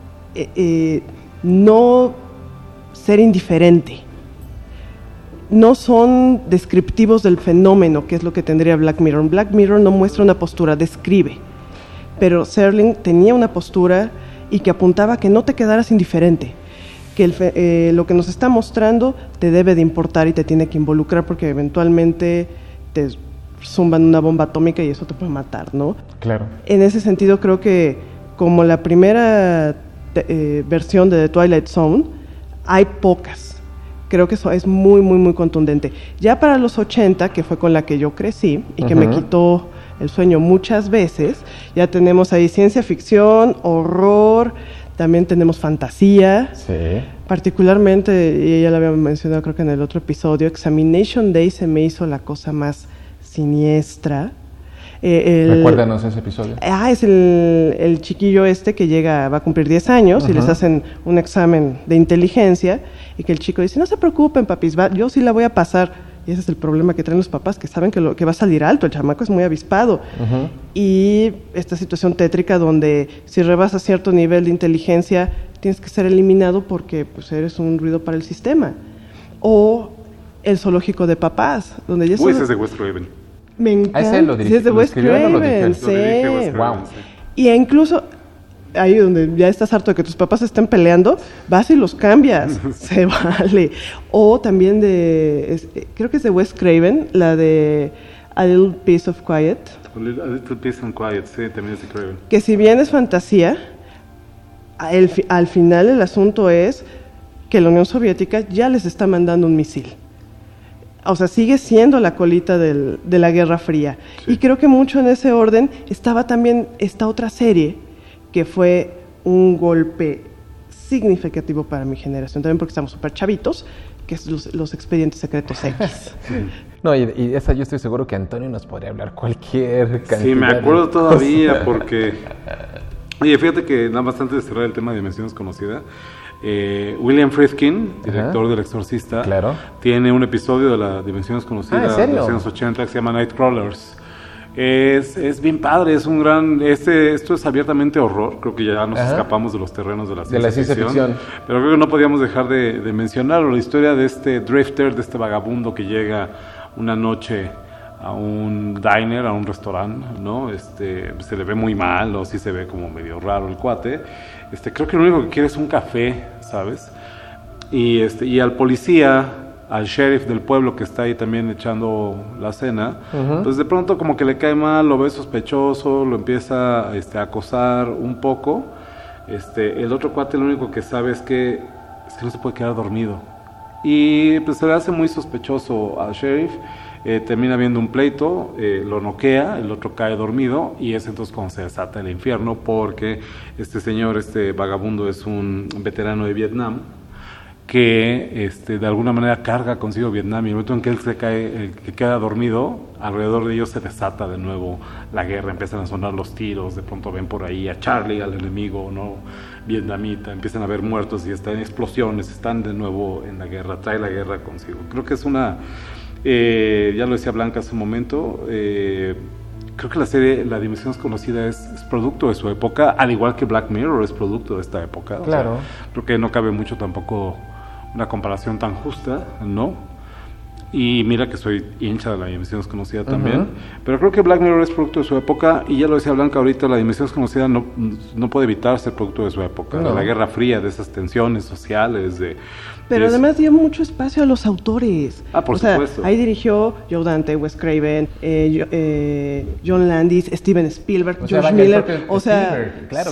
Speaker 6: no ser indiferente. No son descriptivos del fenómeno, que es lo que tendría Black Mirror. Black Mirror no muestra una postura, describe. Pero Serling tenía una postura y que apuntaba a que no te quedaras indiferente, que lo que nos está mostrando te debe de importar y te tiene que involucrar, porque eventualmente te zumban una bomba atómica y eso te puede matar, ¿no? Claro. En ese sentido, creo que como la primera versión de The Twilight Zone, hay pocas. Creo que eso es muy, muy, muy contundente. Ya para los 80, que fue con la que yo crecí y que me quitó el sueño muchas veces, ya tenemos ahí ciencia ficción, horror, también tenemos fantasía. Sí. Particularmente, y ya lo había mencionado creo que en el otro episodio, Examination Day se me hizo la cosa más siniestra. Recuérdanos ese episodio. Es el chiquillo que va a cumplir 10 años y les hacen un examen de inteligencia, y que el chico dice, no se preocupen, papis, yo sí la voy a pasar.
Speaker 7: Y ese es el problema que traen los papás, que saben que va a salir alto, el chamaco es muy avispado. Y esta situación tétrica donde si rebasas cierto nivel de inteligencia, tienes que ser eliminado porque pues, eres un ruido para el sistema. O el zoológico de papás, donde ya
Speaker 5: ese es de Wes Craven.
Speaker 7: Me encanta.
Speaker 4: ¿Ese lo dirigió?
Speaker 7: Sí, es de Wes Craven,
Speaker 5: sí.
Speaker 4: Wow.
Speaker 7: Y incluso ahí donde ya estás harto de que tus papás estén peleando, vas y los cambias, se vale. O también creo que es de Wes Craven, la de A Little Piece of Quiet.
Speaker 5: A Little Piece of Quiet, sí, también es de Craven.
Speaker 7: Que si bien es fantasía, al final el asunto es que la Unión Soviética ya les está mandando un misil. O sea, sigue siendo la colita de la Guerra Fría. Sí. Y creo que mucho en ese orden estaba también esta otra serie que fue un golpe significativo para mi generación, también porque estamos súper chavitos, que es los Expedientes Secretos X.
Speaker 4: No, y esa yo estoy seguro que Antonio nos podría hablar cualquier cantidad.
Speaker 5: Sí, me acuerdo todavía, porque... Oye, fíjate que nada más antes de cerrar el tema de Dimensión Desconocida, William Friedkin, director del Exorcista,
Speaker 4: claro,
Speaker 5: tiene un episodio de la Dimensión Desconocida de los años 80 que se llama Nightcrawlers. Es bien padre, es un gran... esto es abiertamente horror, creo que ya nos escapamos de los terrenos de la ciencia ficción. Pero creo que no podíamos dejar de mencionarlo, la historia de este drifter, de este vagabundo que llega una noche a un diner, a un restaurante, ¿no? Se le ve muy mal, o sí se ve como medio raro el cuate. Creo que lo único que quiere es un café, ¿sabes? Y al policía, al sheriff del pueblo que está ahí también echando la cena, pues de pronto como que le cae mal, lo ve sospechoso, lo empieza a acosar un poco. El otro cuate lo único que sabe es que no se puede quedar dormido. Y pues se le hace muy sospechoso al sheriff. Termina viendo un pleito, lo noquea, el otro cae dormido y es entonces cuando se desata el infierno, porque este señor, este vagabundo, es un veterano de Vietnam que de alguna manera carga consigo Vietnam, y el momento en que él que queda dormido, alrededor de ellos se desata de nuevo la guerra, empiezan a sonar los tiros, de pronto ven por ahí a Charlie, al enemigo no vietnamita, empiezan a haber muertos y están explosiones, están de nuevo en la guerra, trae la guerra consigo. Creo que es una... ya lo decía Blanca hace un momento, creo que la serie La Dimensión Desconocida es producto de su época, al igual que Black Mirror es producto de esta época.
Speaker 4: Claro.
Speaker 5: O sea, creo que no cabe mucho tampoco una comparación tan justa, ¿no? Y mira que soy hincha de La Dimensión Desconocida también, pero creo que Black Mirror es producto de su época, y ya lo decía Blanca ahorita, La Dimensión Desconocida no puede evitar ser producto de su época, de la Guerra Fría, de esas tensiones sociales,
Speaker 7: pero además dio mucho espacio a los autores.
Speaker 5: Por supuesto.
Speaker 7: Ahí dirigió Joe Dante, Wes Craven, John Landis, Steven Spielberg, George Miller. O sea,
Speaker 4: claro.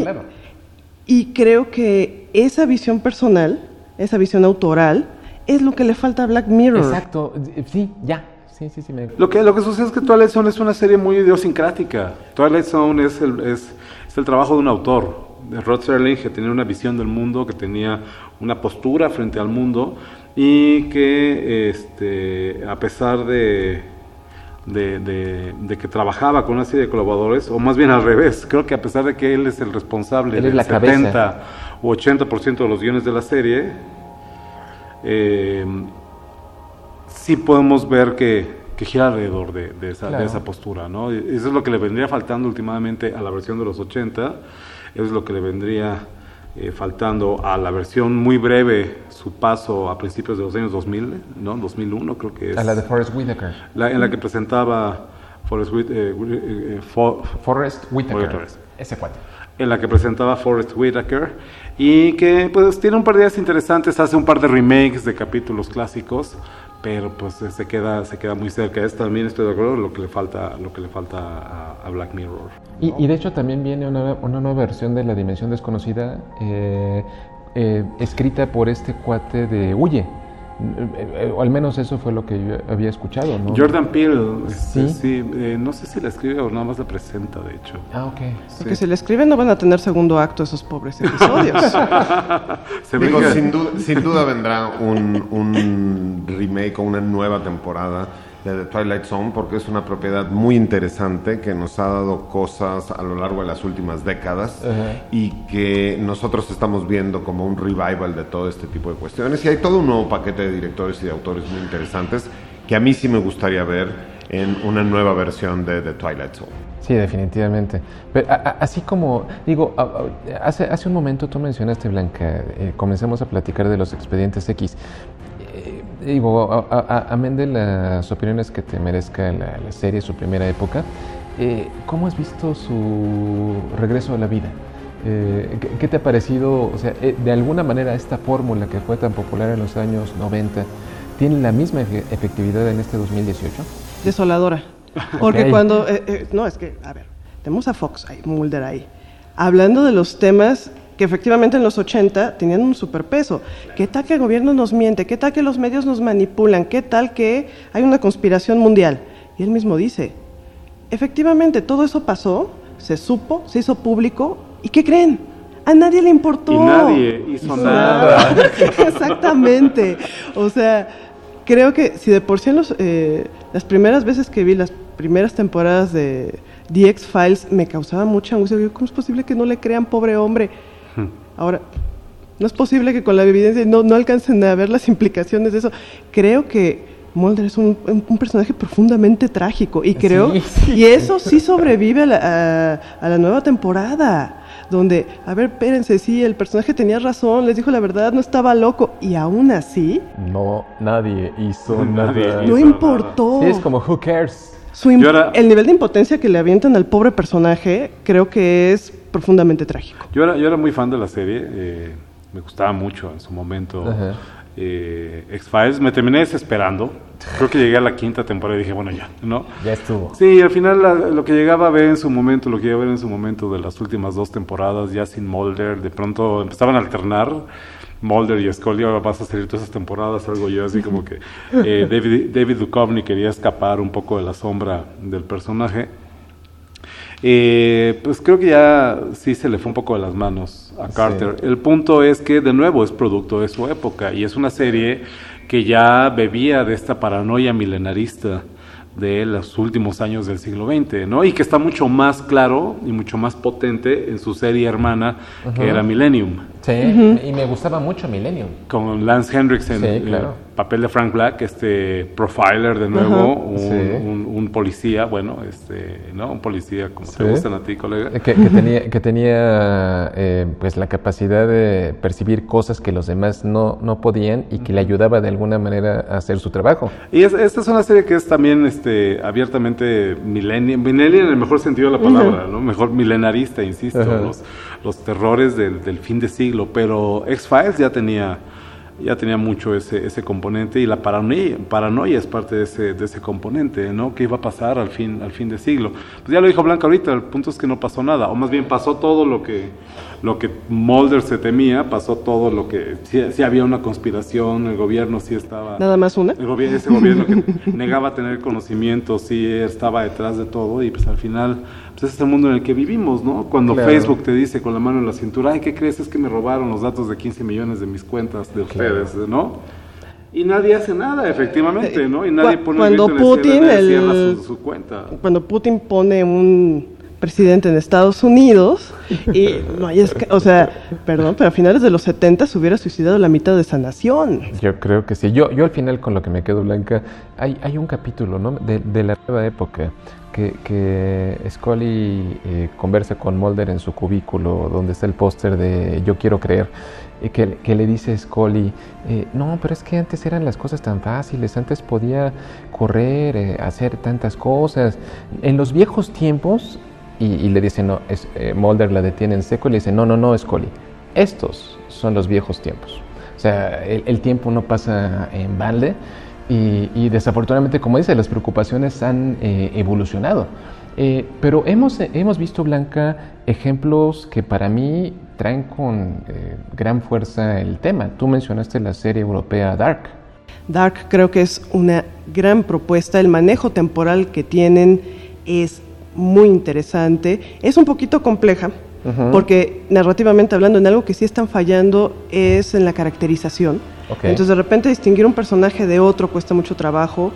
Speaker 7: Y creo que esa visión personal, esa visión autoral, es lo que le falta a Black Mirror.
Speaker 4: Exacto, sí, ya. Sí.
Speaker 5: Lo que sucede es que Twilight Zone es una serie muy idiosincrática. Twilight Zone es el trabajo de un autor, de Rod Serling, que tenía una visión del mundo, que tenía una postura frente al mundo, y que a pesar de que trabajaba con una serie de colaboradores, o más bien al revés, creo que a pesar de que él es el responsable del 70 o 80% de los guiones de la serie, sí podemos ver que gira alrededor de esa postura, ¿no? Eso es lo que le vendría faltando últimamente a la versión de los 80, es lo que le vendría faltando a la versión muy breve, su paso a principios de los años 2000, ¿no? 2001 creo que es.
Speaker 4: A la de Forest Whitaker.
Speaker 5: En la que presentaba Forest Whitaker.
Speaker 4: Ese cuate.
Speaker 5: En la que presentaba Forest Whitaker, y que pues tiene un par de ideas interesantes, hace un par de remakes de capítulos clásicos, pero pues se queda muy cerca. También estoy de acuerdo en lo que le falta a Black Mirror, ¿no?
Speaker 4: Y de hecho también viene una nueva versión de La Dimensión Desconocida, escrita por este cuate de Huye. O al menos eso fue lo que yo había escuchado, ¿no?
Speaker 5: Jordan Peele,
Speaker 4: sí,
Speaker 5: no sé si la escribe o nada más la presenta, de hecho.
Speaker 4: Ok.
Speaker 7: Porque si la escriben no van a tener segundo acto esos pobres episodios.
Speaker 6: Sin duda vendrá un remake o una nueva temporada de The Twilight Zone, porque es una propiedad muy interesante que nos ha dado cosas a lo largo de las últimas décadas, y que nosotros estamos viendo como un revival de todo este tipo de cuestiones, y hay todo un nuevo paquete de directores y de autores muy interesantes que a mí sí me gustaría ver en una nueva versión de The Twilight Zone.
Speaker 4: Sí, definitivamente. Pero, así como, digo, hace un momento tú mencionaste, Blanca, comenzamos a platicar de los expedientes X. Digo, amén de las opiniones que te merezca la serie, su primera época, ¿cómo has visto su regreso a la vida? ¿Qué te ha parecido? O sea, de alguna manera esta fórmula que fue tan popular en los años 90, ¿tiene la misma efectividad en este 2018?
Speaker 7: Desoladora. Porque
Speaker 4: Okay.
Speaker 7: cuando... no, es que, a ver, tenemos a Fox, ahí, Mulder ahí, hablando de los temas que efectivamente en los 80 tenían un superpeso. ¿Qué tal que el gobierno nos miente? ¿Qué tal que los medios nos manipulan? ¿Qué tal que hay una conspiración mundial? Y él mismo dice, efectivamente todo eso pasó, se supo, se hizo público, ¿y qué creen? A nadie le importó.
Speaker 5: Y nadie hizo nada.
Speaker 7: Exactamente. O sea, creo que si de por sí las primeras veces que vi las primeras temporadas de The X-Files me causaba mucha angustia. ¿Cómo es posible que no le crean, pobre hombre? Ahora, no es posible que con la evidencia no alcancen a ver las implicaciones de eso. Creo que Mulder es un personaje profundamente trágico y creo y eso sí sobrevive a la nueva temporada, donde, a ver, espérense, sí, el personaje tenía razón, les dijo la verdad, no estaba loco, y aún así
Speaker 4: No, nadie hizo nada.
Speaker 7: no importó.
Speaker 4: Sí, es como, who cares?
Speaker 7: El nivel de impotencia que le avientan al pobre personaje creo que es profundamente trágico.
Speaker 5: Yo era muy fan de la serie, me gustaba mucho en su momento. X-Files, me terminé desesperando. Creo que llegué a la 5ª temporada y dije, bueno, ya, ¿no?
Speaker 4: Ya estuvo.
Speaker 5: Sí, al final lo que llegaba a ver en su momento, de las últimas 2 temporadas, ya sin Mulder, de pronto empezaban a alternar Mulder y Scully, ahora vas a salir todas esas temporadas, algo yo así como que David Duchovny quería escapar un poco de la sombra del personaje. Pues creo que ya sí se le fue un poco de las manos a Carter. Sí. El punto es que de nuevo es producto de su época y es una serie que ya bebía de esta paranoia milenarista de los últimos años del siglo XX, ¿no? Y que está mucho más claro y mucho más potente en su serie hermana, que era Millennium.
Speaker 4: Sí, y me gustaba mucho Millennium.
Speaker 5: Con Lance Henriksen, papel de Frank Black, profiler de nuevo, un policía, bueno, ¿no? Un policía como te gustan a ti, colega.
Speaker 4: Que tenía pues la capacidad de percibir cosas que los demás no podían y que le ayudaba de alguna manera a hacer su trabajo.
Speaker 5: Y esta es una serie que es también abiertamente millennial en el mejor sentido de la palabra, ¿no? Mejor milenarista, insisto, los terrores del fin de siglo, pero X-Files ya tenía mucho ese componente y la paranoia es parte de ese componente, ¿no? ¿Qué iba a pasar al fin de siglo? Pues ya lo dijo Blanca ahorita, el punto es que no pasó nada, o más bien pasó todo lo que Mulder se temía, pasó todo lo que sí había una conspiración, el gobierno sí estaba...
Speaker 7: ¿Nada más una?
Speaker 5: Ese gobierno que negaba tener conocimiento, sí estaba detrás de todo y pues al final... Pues es el mundo en el que vivimos, ¿no? Cuando Facebook te dice con la mano en la cintura, ay, ¿qué crees? Es que me robaron los datos de 15 millones de mis cuentas de ustedes, ¿no? Y nadie hace nada, efectivamente, ¿no? Y nadie pone
Speaker 7: cuando
Speaker 5: un
Speaker 7: Putin
Speaker 5: cierra su cuenta.
Speaker 7: Cuando Putin pone un presidente en Estados Unidos y no hay o sea, perdón, pero a finales de los 70 se hubiera suicidado la mitad de esa nación.
Speaker 4: Yo creo que sí. Yo al final con lo que me quedo, Blanca, hay un capítulo, ¿no? de la nueva época que Scully conversa con Mulder en su cubículo donde está el póster de Yo quiero creer, que le dice a Scully, no, pero es que antes eran las cosas tan fáciles, antes podía correr, hacer tantas cosas. En los viejos tiempos, y le dice, no, Mulder la detiene en seco y le dice, no, Scully, estos son los viejos tiempos. O sea, el tiempo no pasa en balde. Y desafortunadamente, como dice, las preocupaciones han evolucionado. Pero hemos visto, Blanca, ejemplos que para mí traen con gran fuerza el tema. Tú mencionaste la serie europea Dark.
Speaker 7: Dark creo que es una gran propuesta. El manejo temporal que tienen es muy interesante. Es un poquito compleja, porque narrativamente hablando, en algo que sí están fallando es en la caracterización. Okay. Entonces de repente distinguir un personaje de otro cuesta mucho trabajo,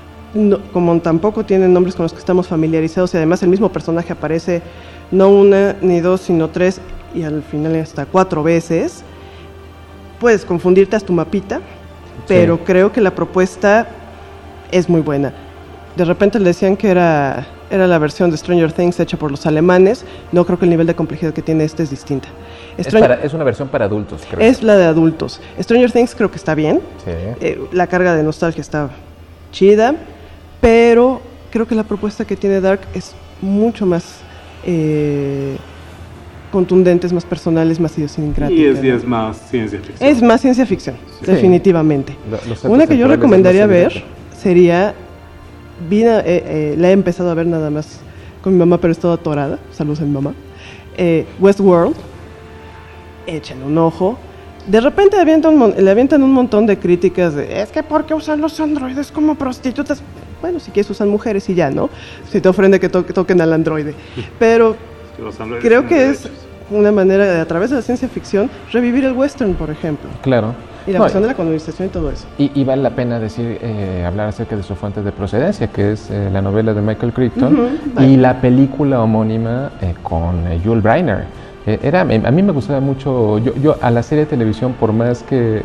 Speaker 7: como tampoco tienen nombres con los que estamos familiarizados y además el mismo personaje aparece no una ni dos sino 3 y al final hasta 4 veces, puedes confundirte hasta tu mapita, pero creo que la propuesta es muy buena. De repente le decían que era la versión de Stranger Things hecha por los alemanes. No, creo que el nivel de complejidad que tiene es distinta.
Speaker 4: Es una versión para adultos, creo.
Speaker 7: Es la de adultos. Stranger Things creo que está bien.
Speaker 4: Sí.
Speaker 7: La carga de nostalgia está chida, pero creo que la propuesta que tiene Dark es mucho más contundente, es más personal, es más idiosincrática.
Speaker 5: Y es más ciencia ficción.
Speaker 7: Es más ciencia ficción,
Speaker 4: Sí.
Speaker 7: definitivamente. Una que yo recomendaría ver sería... la he empezado a ver nada más con mi mamá, pero he estado atorada. Saludos a mi mamá. Westworld. Échenle un ojo. De repente le avientan un montón de críticas de, es que ¿por qué usan los androides como prostitutas? Bueno, si quieres usan mujeres y ya, ¿no? Si te ofende que toquen al androide. Pero creo que es una manera de, a través de la ciencia ficción, revivir el western, por ejemplo.
Speaker 4: Claro.
Speaker 7: Y la cuestión de la colonización y todo eso.
Speaker 4: Y vale la pena hablar acerca de su fuente de procedencia, que es la novela de Michael Crichton y la película homónima con Yul Brynner. A mí me gustaba mucho, yo a la serie de televisión, por más que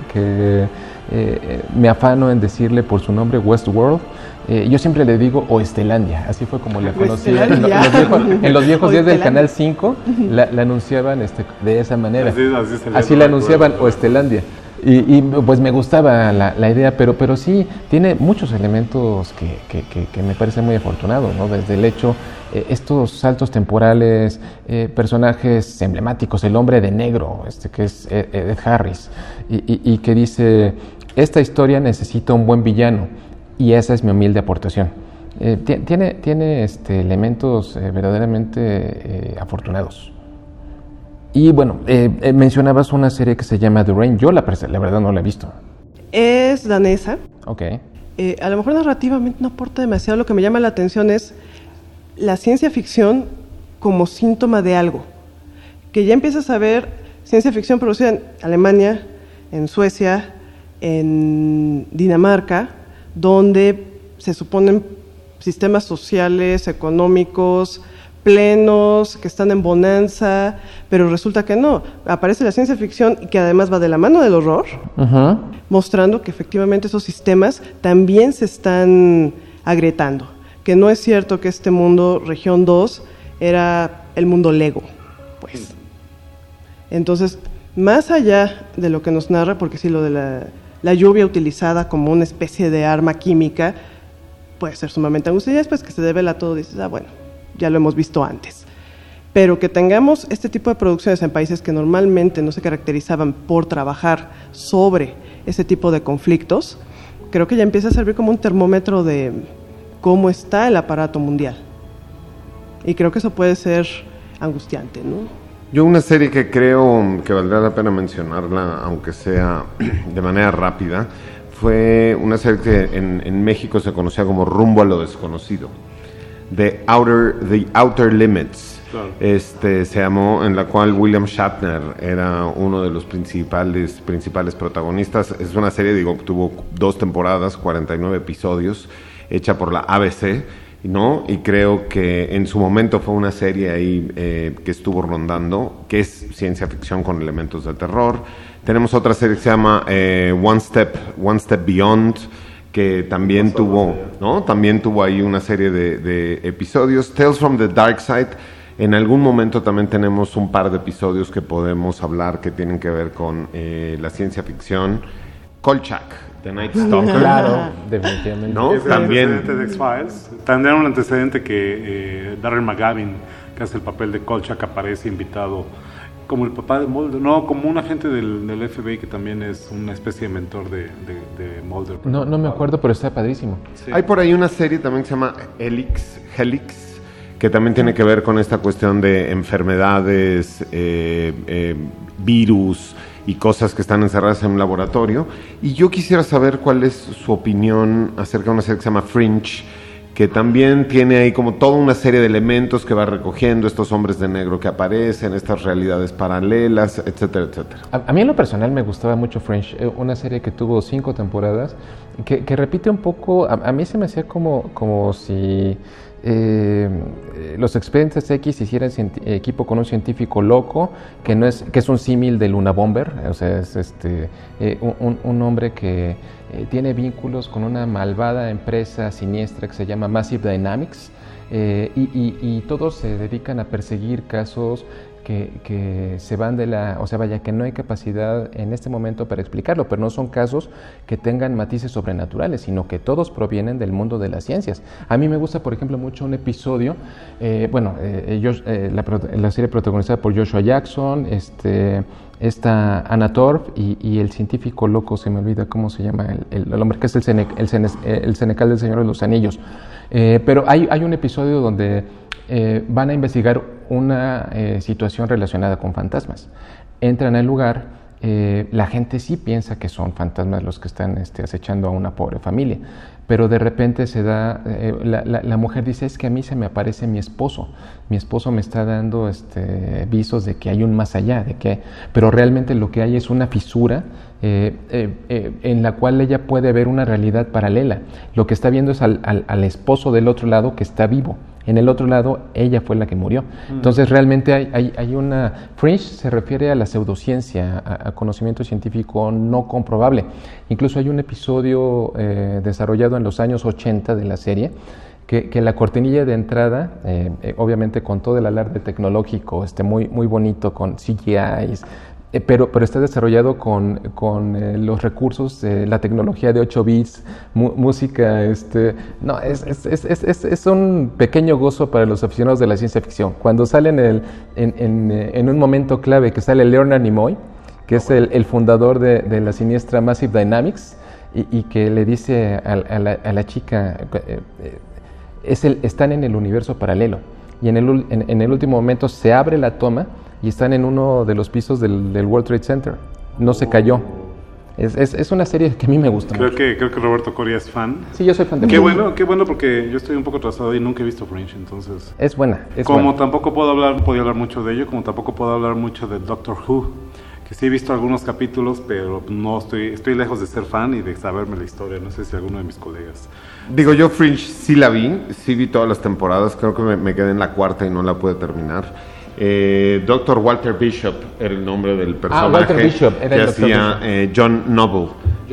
Speaker 4: me afano en decirle por su nombre Westworld, yo siempre le digo Oestelandia, así fue como la conocí. En los viejos días del Canal 5 la anunciaban de esa manera, así la anunciaban, Oestelandia. Y pues me gustaba la idea, pero sí, tiene muchos elementos que me parecen muy afortunados, ¿no? Desde el hecho, estos saltos temporales, personajes emblemáticos, el hombre de negro, que es Ed Harris, y que dice, esta historia necesita un buen villano, y esa es mi humilde aportación. Tiene elementos verdaderamente afortunados. Y bueno, mencionabas una serie que se llama The Rain. Yo la verdad no la he visto.
Speaker 7: Es danesa.
Speaker 4: Ok.
Speaker 7: A lo mejor narrativamente no aporta demasiado. Lo que me llama la atención es la ciencia ficción como síntoma de algo. Que ya empiezas a ver ciencia ficción producida en Alemania, en Suecia, en Dinamarca, donde se suponen sistemas sociales, económicos, plenos, que están en bonanza, pero resulta que no. Aparece la ciencia ficción y que además va de la mano del horror, mostrando que efectivamente esos sistemas también se están agrietando. Que no es cierto que este mundo, Región 2, era el mundo Lego, pues. Entonces, más allá de lo que nos narra, porque sí, lo de la lluvia utilizada como una especie de arma química puede ser sumamente angustioso, y después que se devela todo, dices, bueno, ya lo hemos visto antes. Pero que tengamos este tipo de producciones en países que normalmente no se caracterizaban por trabajar sobre ese tipo de conflictos, creo que ya empieza a servir como un termómetro de cómo está el aparato mundial. Y creo que eso puede ser angustiante, ¿no?
Speaker 6: Yo una serie que creo que valdrá la pena mencionarla, aunque sea de manera rápida, fue una serie que en México se conocía como Rumbo a lo Desconocido. The Outer Limits, claro. Se llamó, en la cual William Shatner era uno de los principales protagonistas. Es una serie, tuvo 2 temporadas, 49 episodios, hecha por la ABC, ¿no? Y creo que en su momento fue una serie ahí que estuvo rondando, que es ciencia ficción con elementos de terror. Tenemos otra serie que se llama One Step Beyond, que también tuvo ahí una serie de episodios. Tales from the Dark Side, en algún momento también tenemos un par de episodios que podemos hablar que tienen que ver con la ciencia ficción. Kolchak, The Night Stalker.
Speaker 4: Claro, definitivamente.
Speaker 6: ¿No?
Speaker 5: Es
Speaker 6: también.
Speaker 5: El antecedente de X-Files. También un antecedente que Darren McGavin, que hace el papel de Kolchak, aparece invitado como el papá de Mulder, no, como un agente del FBI que también es una especie de mentor de Mulder.
Speaker 4: No me acuerdo, pero está padrísimo.
Speaker 6: Sí. Hay por ahí una serie también que se llama Helix, que también tiene que ver con esta cuestión de enfermedades, virus y cosas que están encerradas en un laboratorio. Y yo quisiera saber cuál es su opinión acerca de una serie que se llama Fringe, que también tiene ahí como toda una serie de elementos que va recogiendo estos hombres de negro que aparecen, estas realidades paralelas, etcétera, etcétera.
Speaker 4: A mí en lo personal me gustaba mucho Fringe, una serie que tuvo 5 temporadas, que repite un poco, a mí se me hacía como si los expedientes X hicieran equipo con un científico loco que es un símil del Unabomber, o sea, es un hombre que tiene vínculos con una malvada empresa siniestra que se llama Massive Dynamics, y todos se dedican a perseguir casos que se van que no hay capacidad en este momento para explicarlo, pero no son casos que tengan matices sobrenaturales, sino que todos provienen del mundo de las ciencias. A mí me gusta, por ejemplo, mucho un episodio, la serie protagonizada por Joshua Jackson, esta Anna Torv y el científico loco, se me olvida cómo se llama el hombre, que es el Senecal del Señor de los Anillos. Pero hay un episodio donde van a investigar una situación relacionada con fantasmas. Entran al lugar, la gente sí piensa que son fantasmas los que están acechando a una pobre familia, pero de repente se da, la mujer dice, es que a mí se me aparece mi esposo me está dando visos de que hay un más allá, pero realmente lo que hay es una fisura en la cual ella puede ver una realidad paralela. Lo que está viendo es al esposo del otro lado que está vivo. En el otro lado, ella fue la que murió. Entonces, realmente hay una... Fringe se refiere a la pseudociencia, a conocimiento científico no comprobable. Incluso hay un episodio desarrollado en los años 80 de la serie, que la cortinilla de entrada, obviamente con todo el alarde tecnológico, muy, muy bonito, con CGIs, pero está desarrollado con los recursos, la tecnología de 8 bits, música, no, es un pequeño gozo para los aficionados de la ciencia ficción. Cuando salen en un momento clave que sale Leonard Nimoy, que es el fundador de la siniestra Massive Dynamics, y que le dice a la chica, están en el universo paralelo, y en el último momento se abre la toma, y están en uno de los pisos del World Trade Center. No se cayó. Es una serie que a mí me gusta mucho.
Speaker 5: Creo que Roberto Coria es fan.
Speaker 4: Sí, yo soy fan de
Speaker 5: Fringe. Qué bueno, porque yo estoy un poco atrasado y nunca he visto Fringe, entonces...
Speaker 4: Es buena.
Speaker 5: Tampoco podía hablar mucho de ello, como tampoco puedo hablar mucho de Doctor Who, que sí he visto algunos capítulos, pero no estoy lejos de ser fan y de saberme la historia. No sé si alguno de mis colegas...
Speaker 6: Digo, yo Fringe sí la vi, sí vi todas las temporadas, creo que me quedé en la cuarta y no la pude terminar. Dr. Walter Bishop era el nombre del personaje
Speaker 4: Walter Bishop, era
Speaker 6: que
Speaker 4: el
Speaker 6: hacía John Noble.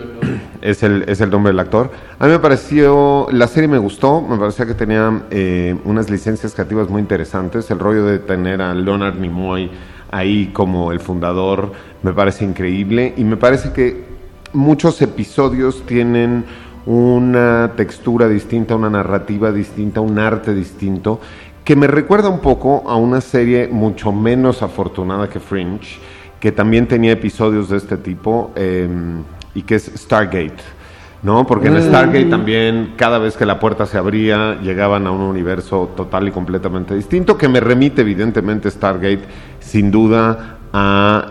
Speaker 6: Es el nombre del actor. A mí me pareció, la serie me gustó, me parecía que tenía unas licencias creativas muy interesantes. El rollo de tener a Leonard Nimoy ahí como el fundador me parece increíble, y me parece que muchos episodios tienen una textura distinta, una narrativa distinta, un arte distinto, que me recuerda un poco a una serie mucho menos afortunada que Fringe, que también tenía episodios de este tipo, y que es Stargate, ¿no? Porque en Stargate también, cada vez que la puerta se abría, llegaban a un universo total y completamente distinto, que me remite evidentemente Stargate, sin duda, a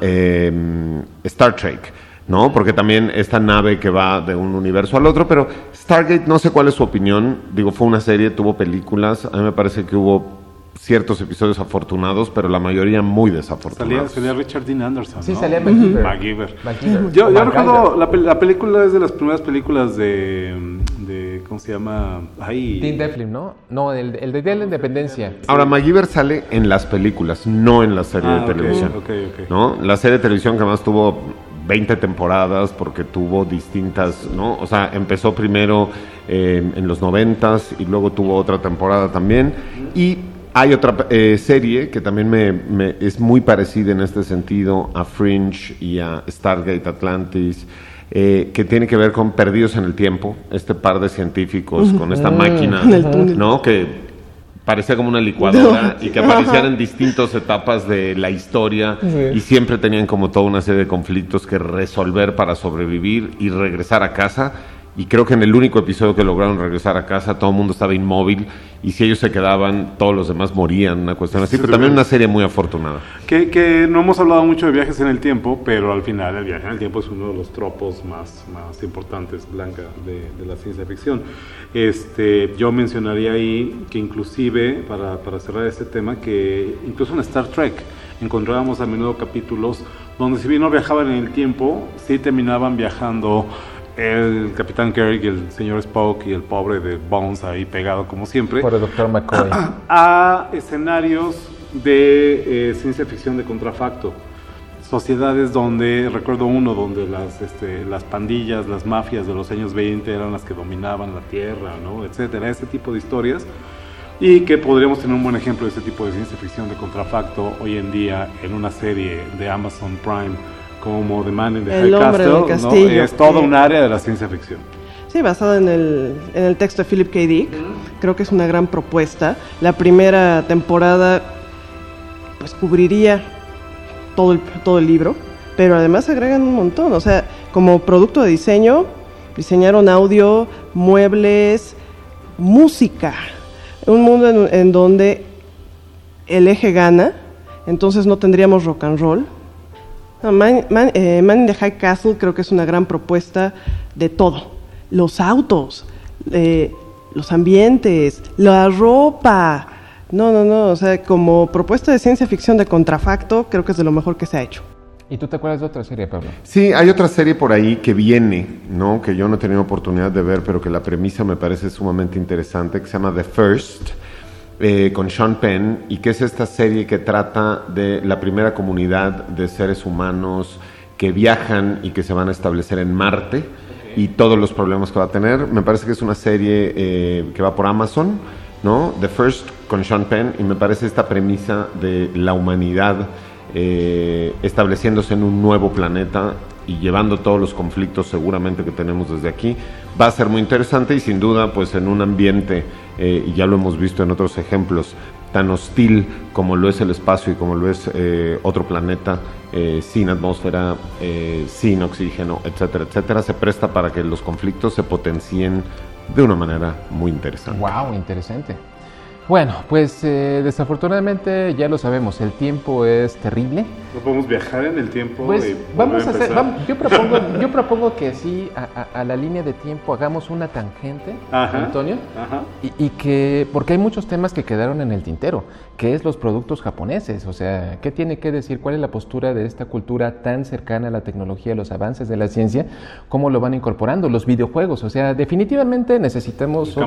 Speaker 6: Star Trek, ¿no? Porque también esta nave que va de un universo al otro, pero Stargate, no sé cuál es su opinión. Digo, fue una serie, tuvo películas, a mí me parece que hubo ciertos episodios afortunados, pero la mayoría muy desafortunados.
Speaker 5: Salía Richard Dean Anderson,
Speaker 4: sí,
Speaker 5: ¿no?
Speaker 4: Salía MacGyver.
Speaker 5: Yo recuerdo, la película es de las primeras películas de ¿cómo se llama?
Speaker 4: Dean Devlin, ¿no? No, el de Día de la Independencia.
Speaker 6: Ahora, MacGyver sale en las películas, no en la serie de televisión.
Speaker 5: Okay.
Speaker 6: ¿No? La serie de televisión que más tuvo 20 temporadas, porque tuvo distintas, ¿no? O sea, empezó primero en los 90s y luego tuvo otra temporada también. Y hay otra serie que también es muy parecida en este sentido a Fringe y a Stargate Atlantis, que tiene que ver con Perdidos en el Tiempo, este par de científicos con esta máquina, ¿no? Que parecía como una licuadora y que aparecían en distintas etapas de la historia, y siempre tenían como toda una serie de conflictos que resolver para sobrevivir y regresar a casa. Y creo que en el único episodio que lograron regresar a casa, todo el mundo estaba inmóvil, y si ellos se quedaban, todos los demás morían, una cuestión así, pero también una serie muy afortunada.
Speaker 5: Que no hemos hablado mucho de viajes en el tiempo, pero al final el viaje en el tiempo es uno de los tropos más importantes, Blanca, de la ciencia ficción. Yo mencionaría ahí que inclusive, para cerrar este tema, que incluso en Star Trek encontrábamos a menudo capítulos donde, si bien no viajaban en el tiempo, sí terminaban viajando el Capitán Kirk y el señor Spock y el pobre de Bones ahí pegado como siempre,
Speaker 4: Por el Dr. McCoy.
Speaker 5: a escenarios de ciencia ficción de contrafacto. Sociedades donde, recuerdo uno, donde las pandillas, las mafias de los años 20 eran las que dominaban la tierra, ¿no? Etcétera, ese tipo de historias. Y que podríamos tener un buen ejemplo de ese tipo de ciencia ficción de contrafacto hoy en día en una serie de Amazon Prime como The Man in the
Speaker 7: El
Speaker 5: High
Speaker 7: hombre
Speaker 5: Castle,
Speaker 7: del castillo,
Speaker 5: ¿no? Es todo un área de la ciencia ficción.
Speaker 7: Sí, basado en el texto de Philip K. Dick. Creo que es una gran propuesta. La primera temporada pues cubriría todo el libro, pero además agregan un montón. O sea, como producto de diseño, diseñaron audio, muebles, música. Un mundo en donde el eje gana, entonces no tendríamos rock and roll. No, Man in the High Castle creo que es una gran propuesta de todo. Los autos, los ambientes, la ropa. No, o sea, como propuesta de ciencia ficción de contrafacto, creo que es de lo mejor que se ha hecho.
Speaker 4: ¿Y tú te acuerdas de otra serie, Pablo?
Speaker 6: Sí, hay otra serie por ahí que viene, ¿no? Que yo no he tenido oportunidad de ver, pero que la premisa me parece sumamente interesante, que se llama The First, con Sean Penn, y que es esta serie que trata de la primera comunidad de seres humanos que viajan y que se van a establecer en Marte, y todos los problemas que va a tener. Me parece que es una serie que va por Amazon, ¿no? The First con Sean Penn, y me parece esta premisa de la humanidad estableciéndose en un nuevo planeta y llevando todos los conflictos seguramente que tenemos desde aquí, va a ser muy interesante, y sin duda pues en un ambiente, y ya lo hemos visto en otros ejemplos, tan hostil como lo es el espacio y como lo es otro planeta, sin atmósfera, sin oxígeno, etcétera, etcétera, se presta para que los conflictos se potencien de una manera muy interesante.
Speaker 4: Wow, interesante. Bueno, pues desafortunadamente ya lo sabemos, el tiempo es terrible.
Speaker 5: ¿No podemos viajar en el tiempo?
Speaker 4: Pues vamos a hacer, yo propongo que sí, a la línea de tiempo hagamos una tangente, Antonio, y que, porque hay muchos temas que quedaron en el tintero, que es los productos japoneses, o sea, ¿qué tiene que decir? ¿Cuál es la postura de esta cultura tan cercana a la tecnología, los avances de la ciencia? ¿Cómo lo van incorporando? Los videojuegos, o sea, definitivamente necesitamos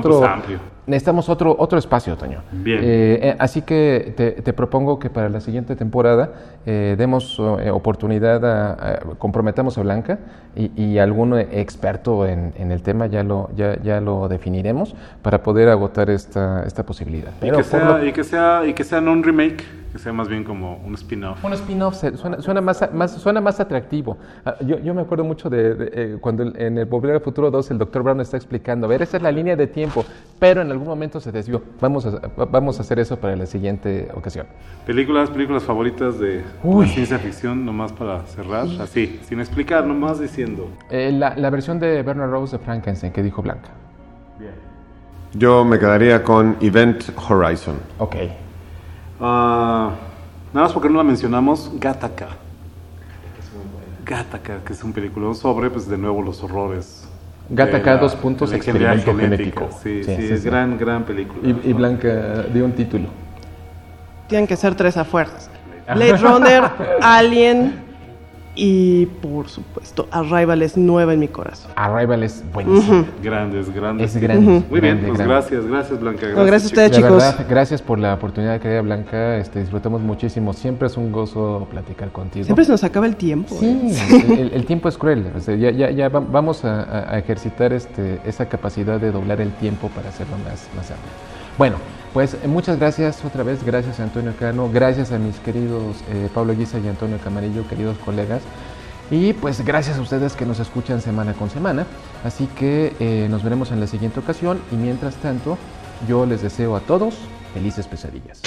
Speaker 4: otro espacio, Antonio.
Speaker 5: Bien.
Speaker 4: Así que te propongo que para la siguiente temporada demos oportunidad comprometamos a Blanca y algún experto en el tema, ya lo definiremos para poder agotar esta posibilidad. Pero
Speaker 5: y que sea no un remake, que sea más bien como un spin-off.
Speaker 4: Un spin-off suena más atractivo. Yo me acuerdo mucho de cuando en el Volver al Futuro 2 el Dr. Brown está explicando, a ver, esa es la línea de tiempo, pero en algún momento se desvió. Vamos a hacer eso para la siguiente ocasión.
Speaker 5: Películas favoritas de la ciencia ficción, nomás para cerrar, así, sin explicar, nomás diciendo.
Speaker 4: La versión de Bernard Rose de Frankenstein que dijo Blanca.
Speaker 5: Bien.
Speaker 6: Yo me quedaría con Event Horizon.
Speaker 4: Ok.
Speaker 5: Nada más porque no la mencionamos, Gattaca. Gattaca, que es un peliculón sobre, pues de nuevo, los horrores.
Speaker 4: Gattaca, experimento genético.
Speaker 5: Sí, es gran película.
Speaker 4: Y Blanca dio un título.
Speaker 7: Tienen que ser 3 a fuerzas. Blade Runner, Alien y, por supuesto, Arrival es nueva en mi corazón.
Speaker 4: Arrival es buenísimo.
Speaker 5: Grandes.
Speaker 4: Es grande.
Speaker 5: Muy bien, pues gracias Blanca.
Speaker 7: Gracias a ustedes, chicos.
Speaker 4: Verdad, gracias por la oportunidad, querida Blanca. Disfrutamos muchísimo. Siempre es un gozo platicar contigo.
Speaker 7: Siempre se nos acaba el tiempo.
Speaker 4: Sí, el tiempo es cruel. O sea, ya vamos a ejercitar esa capacidad de doblar el tiempo para hacerlo más amplio. Bueno, pues muchas gracias otra vez, gracias a Antonio Cano, gracias a mis queridos Pablo Guisa y Antonio Camarillo, queridos colegas, y pues gracias a ustedes que nos escuchan semana con semana, así que nos veremos en la siguiente ocasión, y mientras tanto yo les deseo a todos felices pesadillas.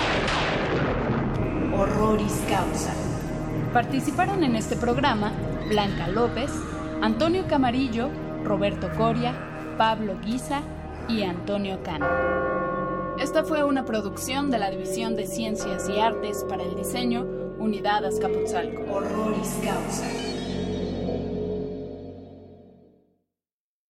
Speaker 2: Horroris Causa. Participaron en este programa Blanca López, Antonio Camarillo, Roberto Coria, Pablo Guisa y Antonio Cano. Esta fue una producción de la División de Ciencias y Artes para el Diseño, Unidad Azcapotzalco. Horroris Causa.